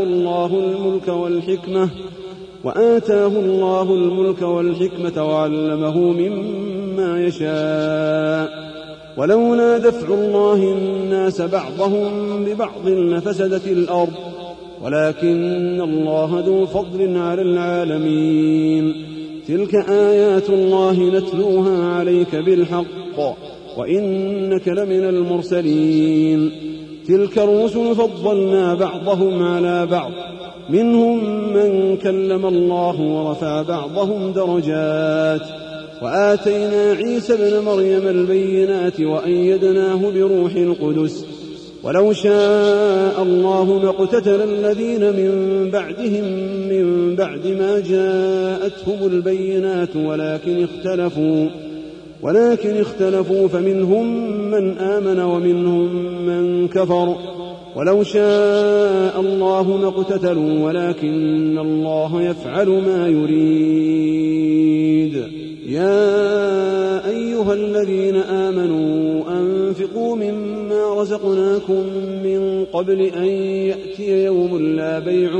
الله الملك والحكمة وعلمه مما يشاء. ولولا دفع الله الناس بعضهم ببعض لفسدت الأرض ولكن الله ذو فضل على العالمين. تلك آيات الله نتلوها عليك بالحق وإنك لمن المرسلين. تلك الرسل فضلنا بعضهم على بعض منهم من كلم الله ورفع بعضهم درجات وآتينا عيسى ابن مريم البينات وأيدناه بروح القدس. ولو شاء الله ما اقتتل الذين من بعدهم من بعد ما جاءتهم البينات ولكن اختلفوا فمنهم من آمن ومنهم من كفر. ولو شاء الله ما اقتتلوا ولكن الله يفعل ما يريد. يا أيها الذين آمنوا أنفقوا مما رزقناكم من قبل أن يأتي يوم لا بيع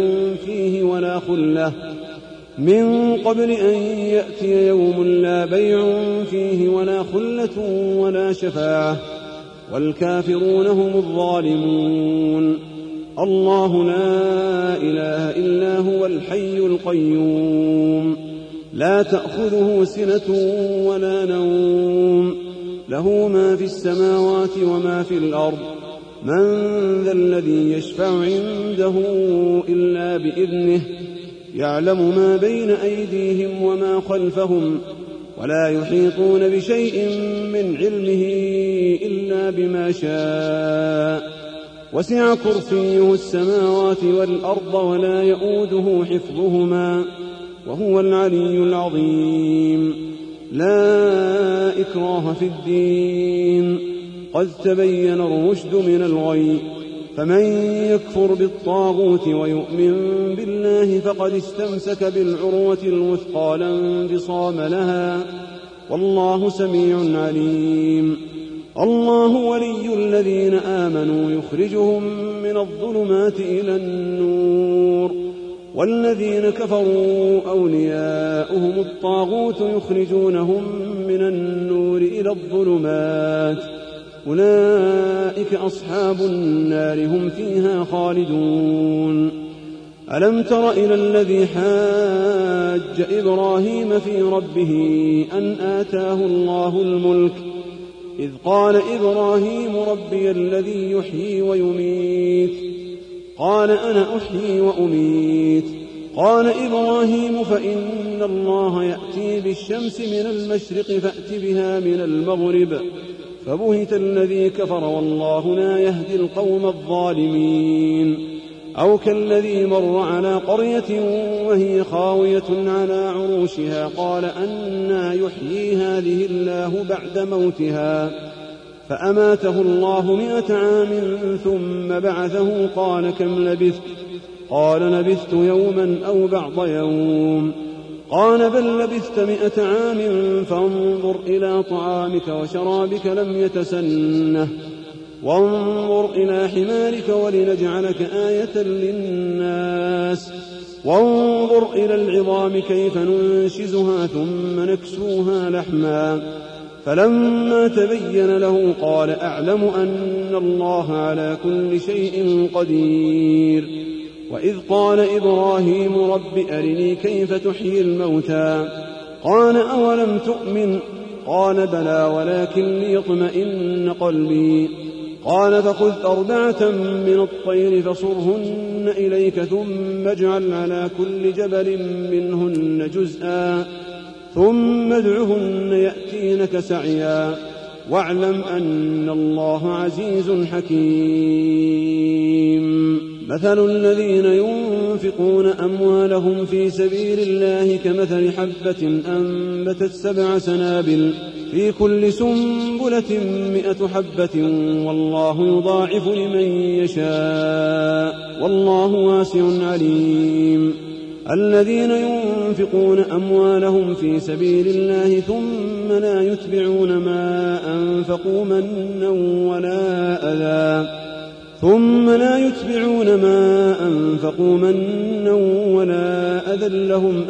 فيه ولا خلة ولا شفاعة والكافرون هم الظالمون. الله لا إله إلا هو الحي القيوم لا تأخذه سنة ولا نوم له ما في السماوات وما في الأرض. من ذا الذي يشفع عنده إلا بإذنه يعلم ما بين أيديهم وما خلفهم ولا يحيطون بشيء من علمه إلا بما شاء. وسع كرسيه السماوات والأرض ولا يؤوده حفظهما وهو العلي العظيم. لا إكراه في الدين قد تبين الرشد من الغي. فمن يكفر بالطاغوت ويؤمن بالله فقد استمسك بالعروة الوثقى لا انفصام لها والله سميع عليم. الله ولي الذين آمنوا يخرجهم من الظلمات إلى النور والذين كفروا أولياؤهم الطاغوت يخرجونهم من النور إلى الظلمات أولئك أصحاب النار هم فيها خالدون. ألم تر إلى الذي حاج إبراهيم في ربه أن آتاه الله الملك إذ قال إبراهيم ربي الذي يحيي ويميت قال أنا أحيي وأميت. قال إبراهيم فإن الله يأتي بالشمس من المشرق فأت بها من المغرب فبهت الذي كفر والله لا يهدي القوم الظالمين. أو كالذي مر على قرية وهي خاوية على عروشها قال أنى يحيي هذه الله بعد موتها فأماته الله 100 عام ثم بعثه قال كم لبثت قال لبثت يوما أو بعض يوم قال بل لبثت 100 عام فانظر إلى طعامك وشرابك لم يتسنه وانظر إلى حمارك ولنجعلك آية للناس وانظر إلى العظام كيف ننشزها ثم نكسوها لحما فلما تبين له قال أعلم أن الله على كل شيء قدير وإذ قال إبراهيم رب أرني كيف تحيي الموتى قال أولم تؤمن قال بلى ولكن ليطمئن قلبي قال فخذ 4 من الطير فصرهن إليك ثم اجعل على كل جبل منهن جزءا ثم ادعهن يأتينك سعيا واعلم أن الله عزيز حكيم مثل الذين ينفقون أموالهم في سبيل الله كمثل حبة أنبتت 7 سنابل في كل سنبلة 100 حبة والله يضاعف لمن يشاء والله واسع عليم الذين ينفقون أموالهم في سبيل الله ثم لا يتبعون ما أنفقوا منا ولا أذى لهم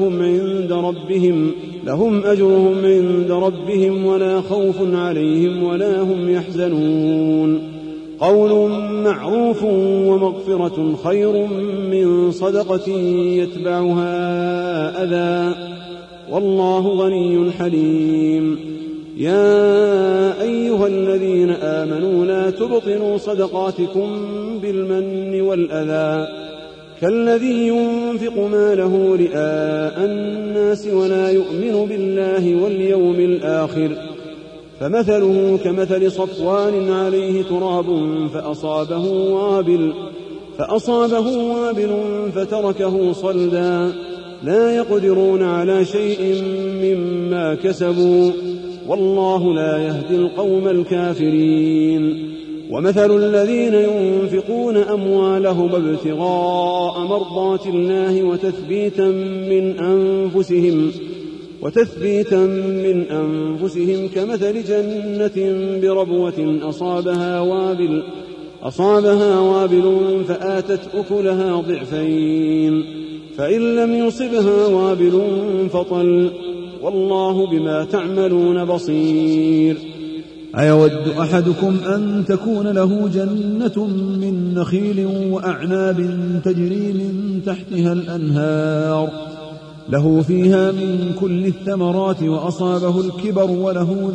أجرهم عند ربهم ولا خوف عليهم ولا هم يحزنون قول معروف ومغفرة خير من صدقة يتبعها أذى والله غني حليم يا أيها الذين آمنوا لا تبطلوا صدقاتكم بالمن والأذى كالذي ينفق ماله رئاء الناس ولا يؤمن بالله واليوم الآخر فمثله كمثل صفوان عليه تراب فأصابه وابل فتركه صلدا لا يقدرون على شيء مما كسبوا والله لا يهدي القوم الكافرين ومثل الذين ينفقون أموالهم ابتغاء مرضات الله وتثبيتا من أنفسهم كمثل جنة بربوة أصابها وابل فآتت أكلها ضعفين فإن لم يصبها وابل فطل والله بما تعملون بصير أيود أحدكم أن تكون له جنة من نخيل وأعناب تجري من تحتها الأنهار له فيها من كل الثمرات وأصابه الكبر وله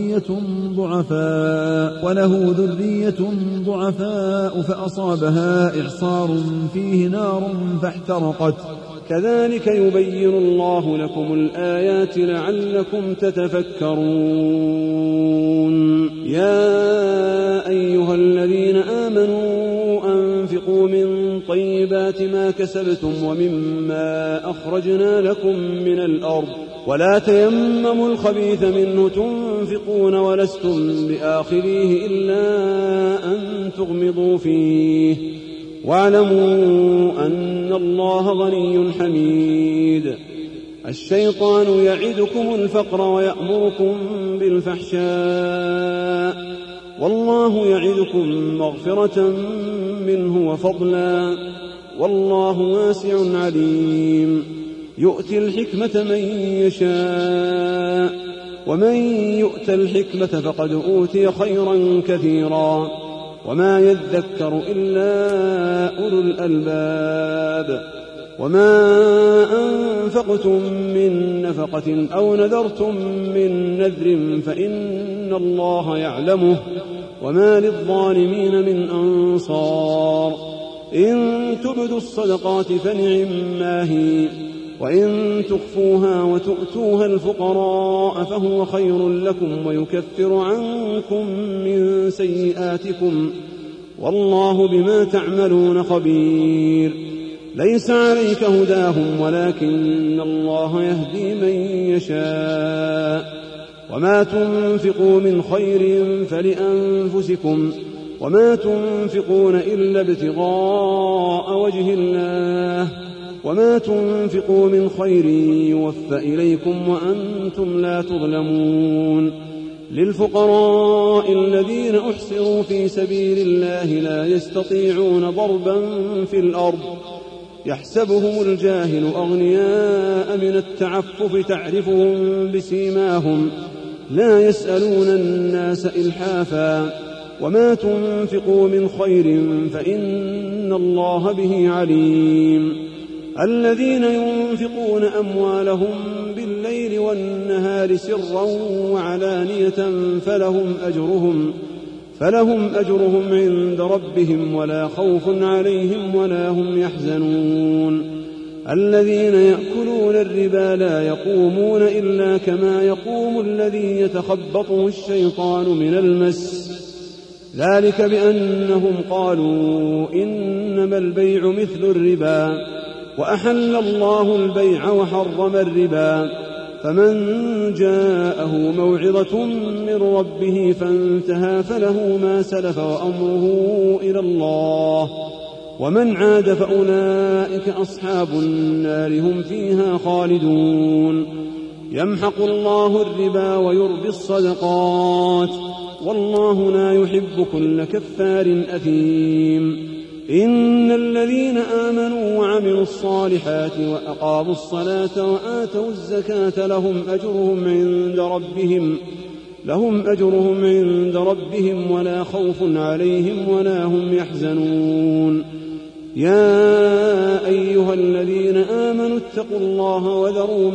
ذرية ضعفاء فأصابها إعصار فيه نار فاحترقت كذلك يبين الله لكم الآيات لعلكم تتفكرون يا أيها الذين آمنوا أنفقوا من طيبات ما كسبتم ومما أخرجنا لكم من الأرض ولا تيمموا الخبيث منه تنفقون ولستم بآخذيه إلا أن تغمضوا فيه واعلموا أن الله غني حميد الشيطان يعدكم الفقر ويأمركم بالفحشاء والله يعدكم مغفرة منه وفضلا والله واسع عليم يؤتي الحكمة من يشاء ومن يؤت الحكمة فقد أوتي خيرا كثيرا وما يذكر إلا أولو الألباب وما أنفقتم من نفقة أو نذرتم من نذر فإن الله يعلمه وما للظالمين من أنصار إن تبدوا الصدقات فنعما هي وإن تخفوها وتؤتوها الفقراء فهو خير لكم ويكفر عنكم من سيئاتكم والله بما تعملون خبير. ليس عليك هداهم ولكن الله يهدي من يشاء. وما تنفقوا من خير فلأنفسكم وما تنفقون إلا ابتغاء وجه الله وما تنفقوا من خير يوفى إليكم وأنتم لا تظلمون. للفقراء الذين أحصروا في سبيل الله لا يستطيعون ضربا في الأرض يحسبهم الجاهل أغنياء من التعفف تعرفهم بسيماهم لا يسألون الناس إلحافا وما تنفقوا من خير فإن الله به عليم. الذين ينفقون أموالهم بالليل والنهار سرا وعلانية فلهم أجرهم عند ربهم ولا خوف عليهم ولا هم يحزنون. الذين يأكلون الربا لا يقومون إلا كما يقوم الذي يتخبطه الشيطان من المس ذلك بأنهم قالوا إنما البيع مثل الربا وأحل الله البيع وحرم الربا. فمن جاءه موعظة من ربه فانتهى فله ما سلف وأمره إلى الله ومن عاد فأولئك أصحاب النار هم فيها خالدون. يمحق الله الربا ويربي الصدقات والله لا يحب كل كفار أثيم. إن الذين آمنوا وعملوا الصالحات وأقاموا الصلاة وآتوا الزكاة لهم أجرهم عند ربهم ولا خوف عليهم ولا هم يحزنون. يا أيها الذين آمنوا اتقوا الله وذروا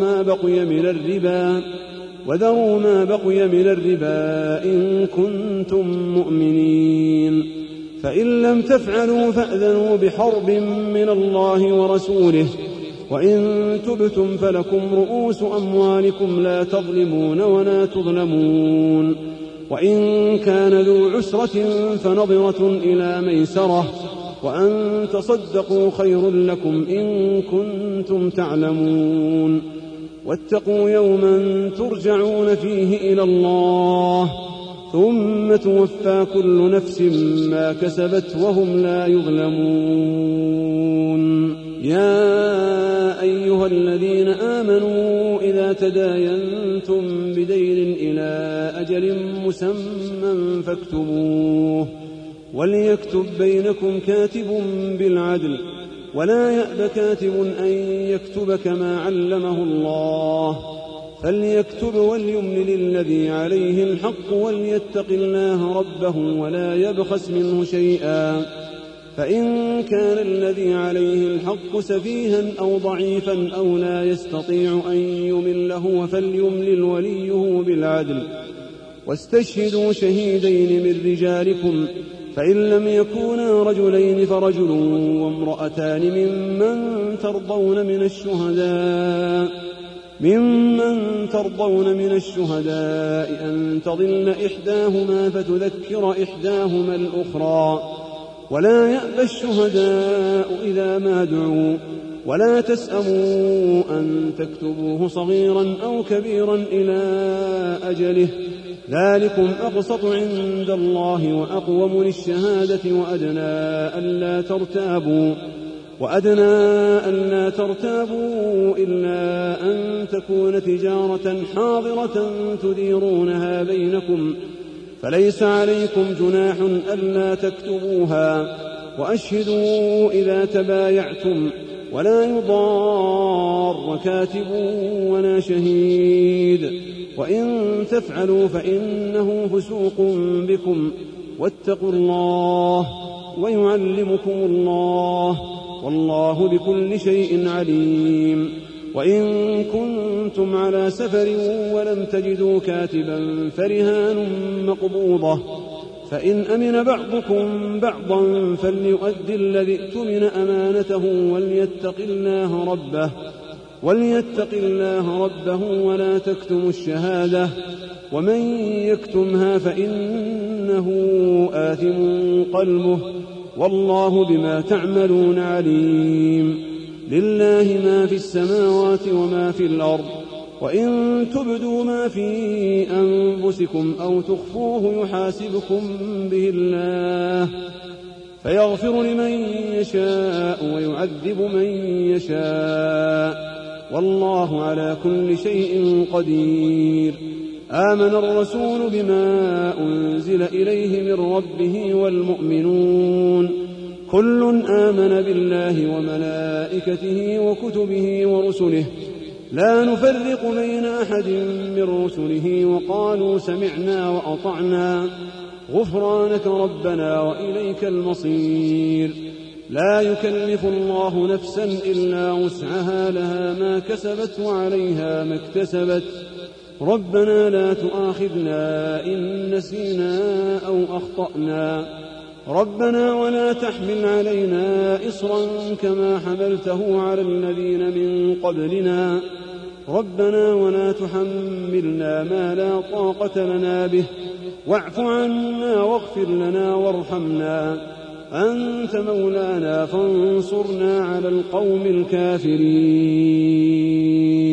ما بقي من الربا إن كنتم مؤمنين. فإن لم تفعلوا فأذنوا بحرب من الله ورسوله وإن تبتم فلكم رؤوس أموالكم لا تظلمون ولا تظلمون. وإن كان ذو عسرة فنظرة إلى ميسرة وأن تصدقوا خير لكم إن كنتم تعلمون. واتقوا يوما ترجعون فيه إلى الله ثم توفى كل نفس ما كسبت وهم لا يظلمون. يا أيها الذين آمنوا إذا تداينتم بدين إلى أجل مسمى فاكتبوه وليكتب بينكم كاتب بالعدل ولا يأب كاتب أن يكتب كما علمه الله فليكتب وليملل الذي عليه الحق وليتق الله ربه ولا يبخس منه شيئا. فإن كان الذي عليه الحق سفيها أو ضعيفا أو لا يستطيع أن يمله فليملل وليه بالعدل واستشهدوا شهيدين من رجالكم فإن لم يكونا رجلين فرجل وامرأتان ممن ترضون من الشهداء أن تضل إحداهما فتذكر إحداهما الأخرى ولا يأبى الشهداء إذا ما دعوا ولا تسأموا أن تكتبوه صغيرا أو كبيرا إلى أجله ذلكم أقسط عند الله وأقوم للشهادة وأدنى ألا ترتابوا إلا أن تكون تجارة حاضرة تديرونها بينكم فليس عليكم جناح ألا تكتبوها وأشهدوا إذا تبايعتم ولا يضار كاتب ولا شهيد وإن تفعلوا فإنه فسوق بكم واتقوا الله ويعلمكم الله والله بكل شيء عليم. وإن كنتم على سفر ولم تجدوا كاتبا فرهان مقبوضة فإن أمن بعضكم بعضا فليؤدي الذي ائتمن أمانته وليتق الله ربه ولا تكتموا الشهادة ومن يكتمها فإن إنه آثم قلبه والله بما تعملون عليم. لله ما في السماوات وما في الأرض وإن تبدوا ما في أنفسكم أو تخفوه يحاسبكم به الله فيغفر لمن يشاء ويعذب من يشاء والله على كل شيء قدير. آمن الرسول بما أنزل إليه من ربه والمؤمنون كل آمن بالله وملائكته وكتبه ورسله لا نفرق بين أحد من رسله وقالوا سمعنا وأطعنا غفرانك ربنا وإليك المصير. لا يكلف الله نفسا إلا وسعها لها ما كسبت وعليها ما اكتسبت ربنا لا تؤاخذنا إن نسينا أو أخطأنا ربنا ولا تحمل علينا إصرا كما حملته على الذين من قبلنا ربنا ولا تحملنا ما لا طاقة لنا به واعف عنا واغفر لنا وارحمنا أنت مولانا فانصرنا على القوم الكافرين.